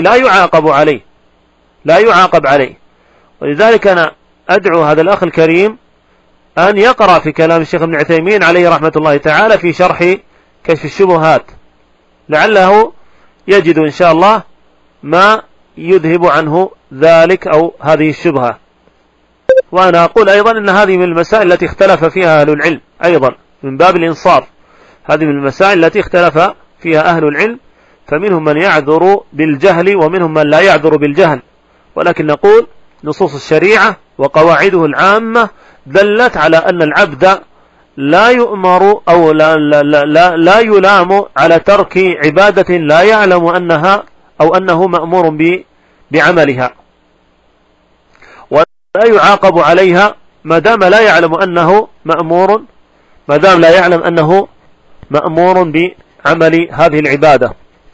لا يعاقب عليه. ولذلك أنا أدعو هذا الأخ الكريم أن يقرأ في كلام الشيخ ابن عثيمين عليه رحمة الله تعالى في شرح كشف الشبهات، لعله يجد إن شاء الله ما يذهب عنه ذلك أو هذه الشبهة. وأنا أقول أيضا أن هذه من المسائل التي اختلف فيها أهل العلم أيضا من باب الإنصاف، هذه من المسائل التي اختلف فيها أهل العلم فمنهم من يعذر بالجهل ومنهم من لا يعذر بالجهل، ولكن نقول نصوص الشريعة وقواعده العامة دلت على أن العبد لا يؤمر أو لا يلام على ترك عبادة لا يعلم أنها أو أنه مأمور بعملها، ولا يعاقب عليها ما دام لا يعلم أنه مأمور، ما دام لا يعلم أنه مأمور بعمل هذه العبادة.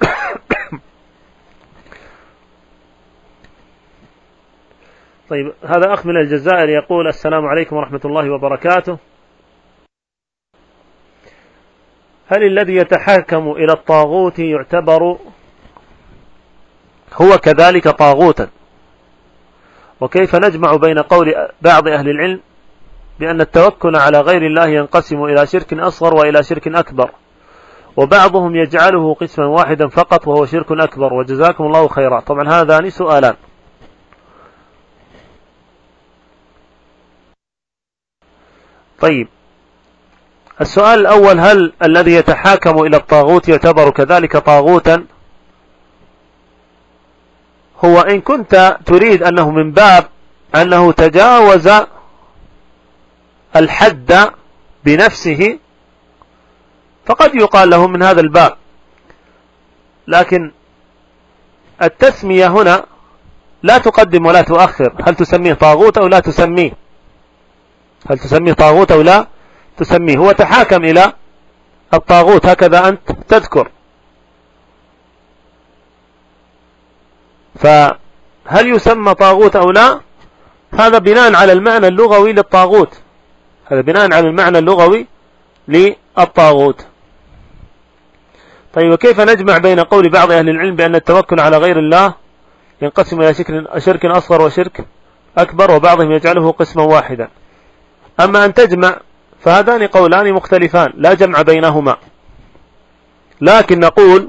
طيب، هذا أخ من الجزائر يقول: السلام عليكم ورحمة الله وبركاته. هل الذي يتحاكم إلى الطاغوت يعتبر هو كذلك طاغوتا؟ وكيف نجمع بين قول بعض أهل العلم بأن التوكل على غير الله ينقسم إلى شرك أصغر وإلى شرك أكبر، وبعضهم يجعله قسما واحدا فقط وهو شرك أكبر؟ وجزاكم الله خيرا. طبعا هذان سؤالان. طيب، السؤال الأول: هل الذي يتحاكم إلى الطاغوت يعتبر كذلك طاغوتا؟ هو إن كنت تريد أنه من باب أنه تجاوز الحد بنفسه فقد يقال له من هذا الباب، لكن التسمية هنا لا تقدم ولا تؤخر. هل تسميه طاغوت أو لا تسميه؟ هل تسميه طاغوت أو لا تسميه؟ هو تحاكم إلى الطاغوت، هكذا أنت تذكر. فهل يسمى طاغوت أو لا؟ هذا بناء على المعنى اللغوي للطاغوت، هذا بناء على المعنى اللغوي للطاغوت. طيب، وكيف نجمع بين قول بعض أهل العلم بأن التوكل على غير الله ينقسم إلى شرك أصغر وشرك أكبر، وبعضهم يجعله قسما واحدا؟ أما أن تجمع فهذان قولان مختلفان لا جمع بينهما، لكن نقول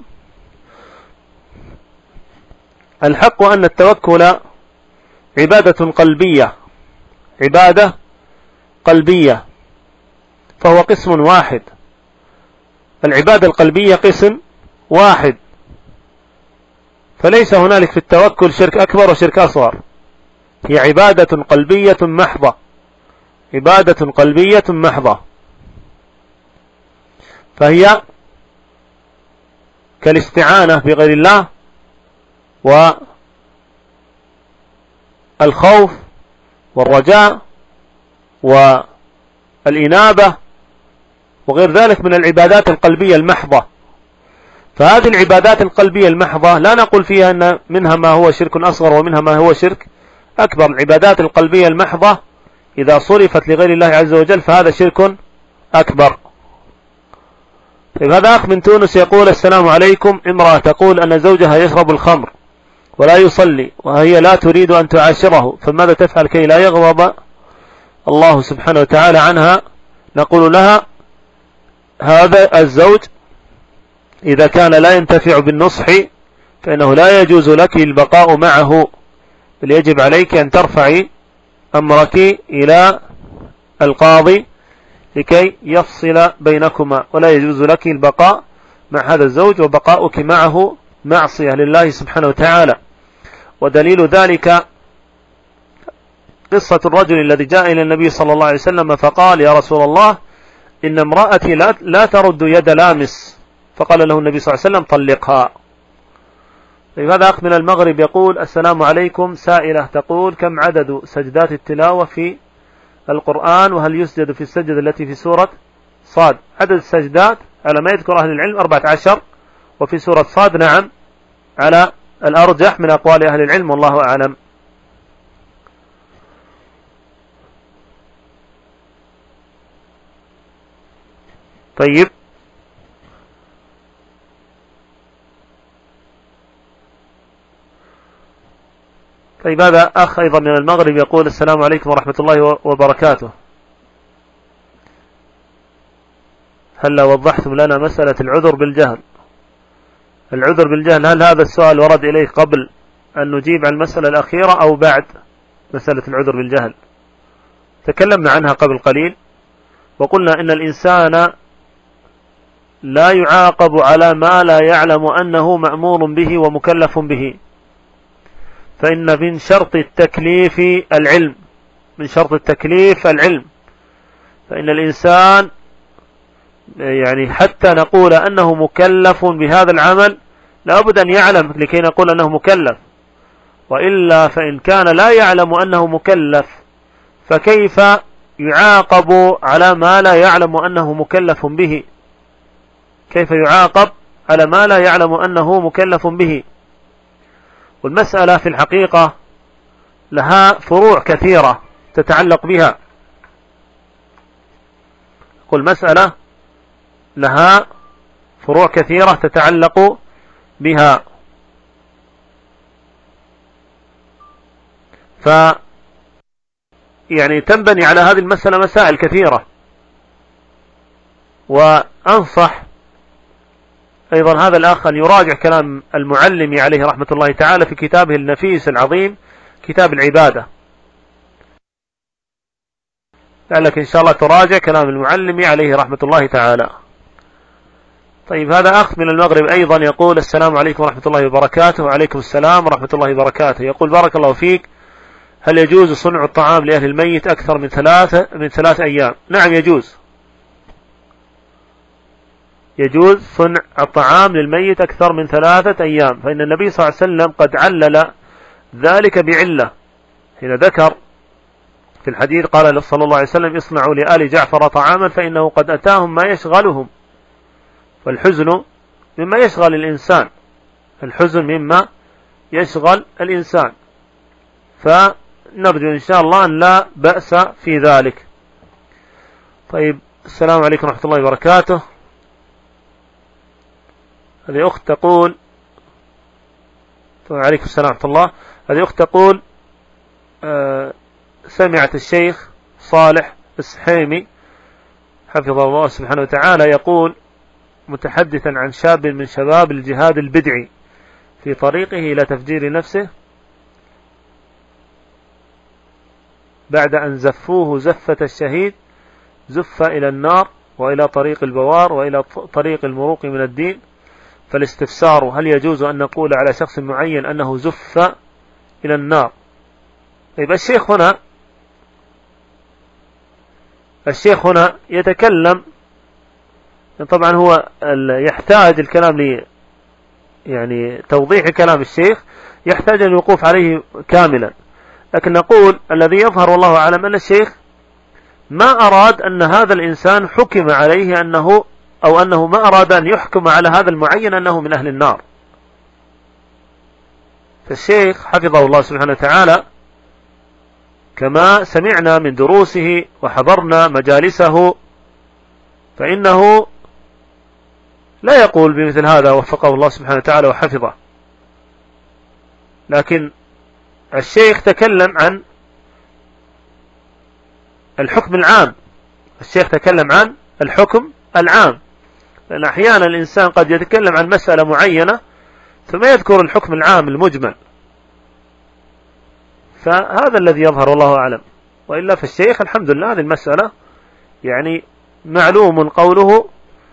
الحق أن التوكل عبادة قلبية، عبادة قلبية، فهو قسم واحد. العبادة القلبية قسم واحد، فليس هنالك في التوكل شرك أكبر وشرك أصغر، هي عبادة قلبية محضة، عبادة قلبية محضة، فهي كالاستعانة بغير الله والخوف والرجاء والإنابة وغير ذلك من العبادات القلبية المحضة. فهذه العبادات القلبية المحضة لا نقول فيها أن منها ما هو شرك أصغر ومنها ما هو شرك أكبر. العبادات القلبية المحضة إذا صرفت لغير الله عز وجل فهذا شرك أكبر. طيب، هذا أخ من تونس يقول: السلام عليكم. امرأة تقول أن زوجها يشرب الخمر ولا يصلي وهي لا تريد أن تعاشره، فماذا تفعل كي لا يغضب الله سبحانه وتعالى عنها؟ نقول لها: هذا الزوج إذا كان لا ينتفع بالنصح فإنه لا يجوز لك البقاء معه، بل يجب عليك أن ترفعي أمرك إلى القاضي لكي يفصل بينكما، ولا يجوز لك البقاء مع هذا الزوج، وبقاؤك معه معصية لله سبحانه وتعالى. ودليل ذلك قصة الرجل الذي جاء إلى النبي صلى الله عليه وسلم فقال: يا رسول الله، إن امرأتي لا ترد يد لامس، فقال له النبي صلى الله عليه وسلم: طلقها. هذا أخ من المغرب يقول: السلام عليكم. سائلة تقول: كم عدد سجدات التلاوة في القرآن، وهل يسجد في السجدة التي في سورة صاد؟ عدد السجدات على ما يذكر أهل العلم 14، وفي سورة صاد نعم على الأرجح من أقوال أهل العلم، والله أعلم. طيب، هذا أخ أيضا من المغرب يقول: السلام عليكم ورحمة الله وبركاته. هل وضحتم لنا مسألة العذر بالجهل؟ العذر بالجهل، هل هذا السؤال ورد إليه قبل أن نجيب عن المسألة الأخيرة أو بعد مسألة العذر بالجهل؟ تكلمنا عنها قبل قليل، وقلنا إن الإنسان لا يعاقب على ما لا يعلم أنه مأمور به ومكلف به، فإن من شرط التكليف العلم، من شرط التكليف العلم، فإن الإنسان يعني حتى نقول أنه مكلف بهذا العمل لابد أن يعلم لكي نقول أنه مكلف، وإلا فإن كان لا يعلم أنه مكلف فكيف يعاقب على ما لا يعلم أنه مكلف به؟ كيف يعاقب على ما لا يعلم أنه مكلف به؟ والمسألة في الحقيقة لها فروع كثيرة تتعلق بها، والمسألة لها فروع كثيرة تتعلق بها، يعني تنبني على هذه المسألة مسائل كثيرة. وأنصح أيضا هذا الأخ أن يراجع كلام المعلمي عليه رحمة الله تعالى في كتابه النفيس العظيم كتاب العبادة، لعلك إن شاء الله تراجع كلام المعلمي عليه رحمة الله تعالى. طيب، هذا أخ من المغرب أيضا يقول: السلام عليكم ورحمة الله وبركاته. وعليكم السلام ورحمة الله وبركاته. يقول: بارك الله فيك، هل يجوز صنع الطعام لأهل الميت أكثر من ثلاثة أيام؟ نعم، يجوز صنع الطعام للميت أكثر من 3 أيام، فإن النبي صلى الله عليه وسلم قد علل ذلك بعلة حين ذكر في الحديث قال صلى الله عليه وسلم: اصنعوا لآل جعفر طعاما فإنه قد أتاهم ما يشغلهم. والحزن مما يشغل الإنسان، الحزن مما يشغل الإنسان، فنرجو إن شاء الله أن لا بأس في ذلك. طيب، السلام عليكم ورحمة الله وبركاته. هذه أخت تقول: وعليكم السلام ورحمة الله. هذه أخت تقول: سمعت الشيخ صالح السحيمي حفظه الله سبحانه وتعالى يقول متحدثا عن شاب من شباب الجهاد البدعي في طريقه إلى تفجير نفسه بعد أن زفوه زفة الشهيد، زف إلى النار وإلى طريق البوار وإلى طريق المروق من الدين. فالاستفسار: هل يجوز أن نقول على شخص معين أنه زف إلى النار؟ طيب، الشيخ هنا يتكلم، طبعا هو يحتاج الكلام يعني توضيح كلام الشيخ يحتاج الوقوف عليه كاملا، لكن نقول الذي يظهر والله أعلم أن الشيخ ما أراد أن هذا الإنسان حكم عليه أنه ما أراد أن يحكم على هذا المعين أنه من أهل النار. فالشيخ حفظه الله سبحانه وتعالى كما سمعنا من دروسه وحضرنا مجالسه فإنه لا يقول بمثل هذا، وفقه الله سبحانه وتعالى وحفظه. لكن الشيخ تكلم عن الحكم العام، الشيخ تكلم عن الحكم العام، لأن أحيانا الإنسان قد يتكلم عن مسألة معينة ثم يذكر الحكم العام المجمل، فهذا الذي يظهر والله أعلم. وإلا فالشيخ الحمد لله هذه المسألة يعني معلوم قوله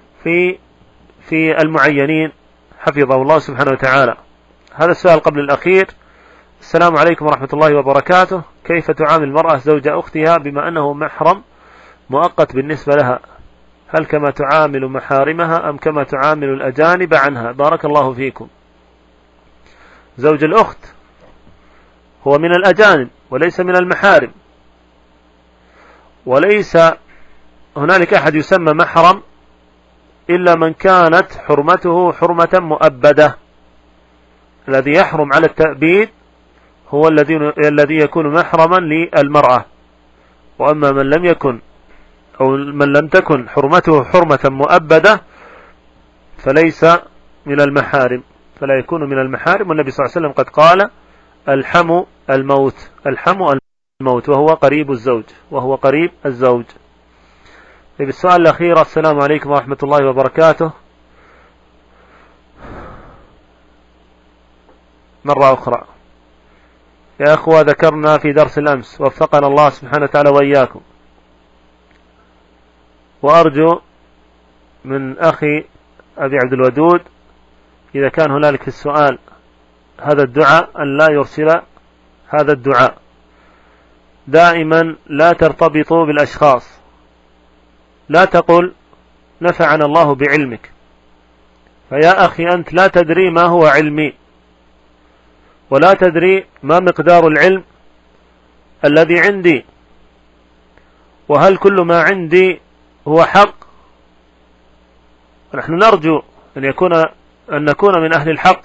في المعينين حفظه الله سبحانه وتعالى. هذا السؤال قبل الأخير: السلام عليكم ورحمة الله وبركاته، كيف تعامل المرأة زوج أختها بما أنه محرم مؤقت بالنسبة لها؟ هل كما تعامل محارمها أم كما تعامل الأجانب عنها؟ بارك الله فيكم. زوج الأخت هو من الأجانب وليس من المحارم، وليس هنالك أحد يسمى محرم إلا من كانت حرمته حرمة مؤبدة. الذي يحرم على التأبيد هو الذي يكون محرما للمرأة، وأما من لم يكن أو من لم تكن حرمته حرمة مؤبدة فليس من المحارم، فلا يكون من المحارم. والنبي صلى الله عليه وسلم قد قال: الحم الموت وهو قريب الزوج. السؤال الأخير: السلام عليكم ورحمة الله وبركاته. مرة أخرى يا أخوة، ذكرنا في درس الأمس وفقنا الله سبحانه وتعالى وإياكم، وأرجو من أخي أبي عبد الودود إذا كان هنالك في السؤال هذا الدعاء أن لا يرسل هذا الدعاء. دائما لا ترتبطوا بالأشخاص، لا تقل نفعنا الله بعلمك، فيا أخي أنت لا تدري ما هو علمي، ولا تدري ما مقدار العلم الذي عندي، وهل كل ما عندي هو حق. نحن نرجو أن نكون من أهل الحق،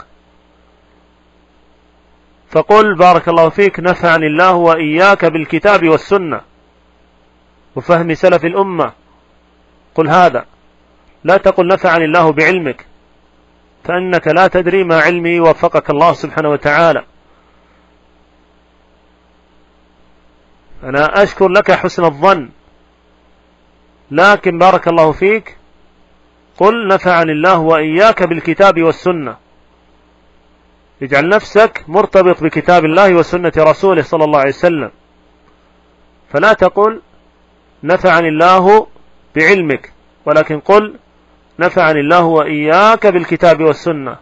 فقل بارك الله فيك نفعني الله وإياك بالكتاب والسنة وفهم سلف الأمة، قل هذا، لا تقل نفعني الله بعلمك، فإنك لا تدري ما علمي وفقك الله سبحانه وتعالى. أنا أشكر لك حسن الظن، لكن بارك الله فيك قل نفعني الله وإياك بالكتاب والسنة، اجعل نفسك مرتبط بكتاب الله وسنة رسوله صلى الله عليه وسلم، فلا تقل نفعني الله بعلمك، ولكن قل نفعني الله وإياك بالكتاب والسنة.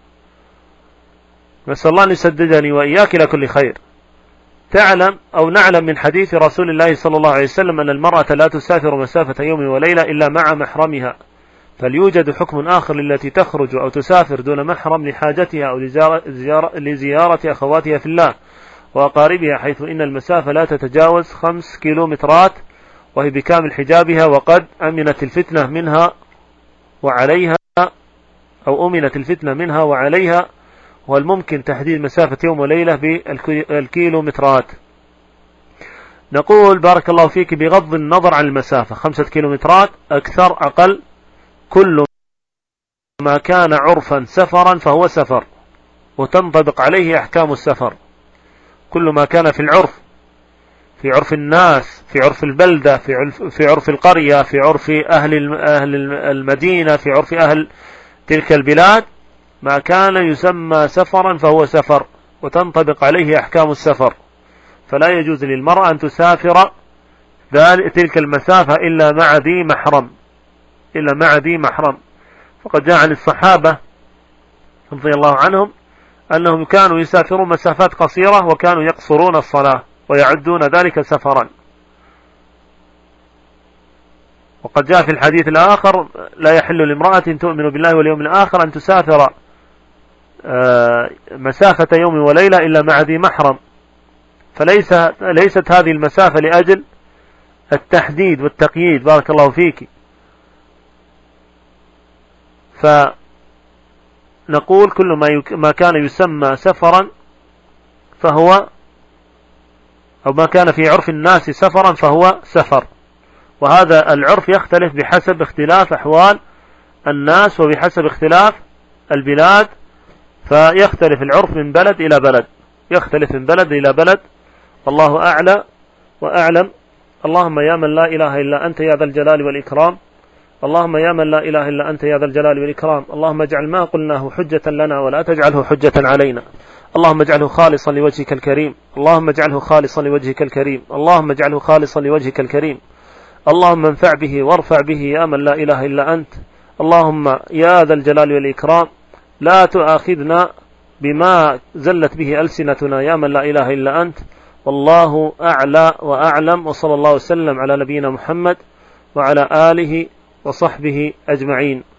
نسأل الله أن يسددني وإياك إلى كل خير. تعلم أو نعلم من حديث رسول الله صلى الله عليه وسلم أن المرأة لا تسافر مسافة يوم وليلة إلا مع محرمها، فليوجد حكم آخر للتي تخرج أو تسافر دون محرم لحاجتها أو لزيارة أخواتها في الله وأقاربها، حيث إن المسافة لا تتجاوز 5 كيلومترات، وهي بكامل حجابها، وقد أمنت الفتنة منها وعليها، أو أمنت الفتنة منها وعليها، والممكن تحديد مسافة يوم وليلة بالكيلومترات. نقول بارك الله فيك بغض النظر عن المسافة، 5 كيلومترات أكثر أقل، كل ما كان عرفا سفرا فهو سفر، وتنطبق عليه أحكام السفر. كل ما كان في العرف، في عرف الناس، في عرف البلدة، في عرف القرية، في عرف أهل المدينة، في عرف أهل تلك البلاد، ما كان يسمى سفرا فهو سفر، وتنطبق عليه أحكام السفر. فلا يجوز للمرأة أن تسافر تلك المسافة إلا مع ذي محرم. فقد جاء عن الصحابة رضي الله عنهم أنهم كانوا يسافرون مسافات قصيرة وكانوا يقصرون الصلاة ويعدون ذلك سفرا. وقد جاء في الحديث الآخر لا يحل لامرأة تؤمن بالله واليوم الآخر أن تسافر مسافة يوم وليلة إلا مع ذي محرم. فليست هذه المسافة لأجل التحديد والتقييد، بارك الله فيك. فنقول كل ما كان يسمى سفرا فهو، أو ما كان في عرف الناس سفرا فهو سفر، وهذا العرف يختلف بحسب اختلاف أحوال الناس وبحسب اختلاف البلاد، فيختلف العرف من بلد إلى بلد، الله أعلى وأعلم. اللهم يا من لا إله إلا أنت يا ذا الجلال والإكرام، اللهم يا من لا إله إلا أنت يا ذا الجلال والإكرام، اللهم اجعل ما قلناه حجة لنا ولا تجعله حجة علينا، اللهم اجعله خالصا لوجهك الكريم، اللهم اجعله خالصا لوجهك الكريم، اللهم اجعله خالصا لوجهك الكريم، اللهم انفع به وارفع به يا من لا إله إلا أنت، اللهم يا ذا الجلال والإكرام لا تؤاخذنا بما زلت به ألسنتنا يا من لا إله إلا أنت. والله أعلى وأعلم، وصلى الله وسلم على نبينا محمد وعلى آله وصحبه أجمعين.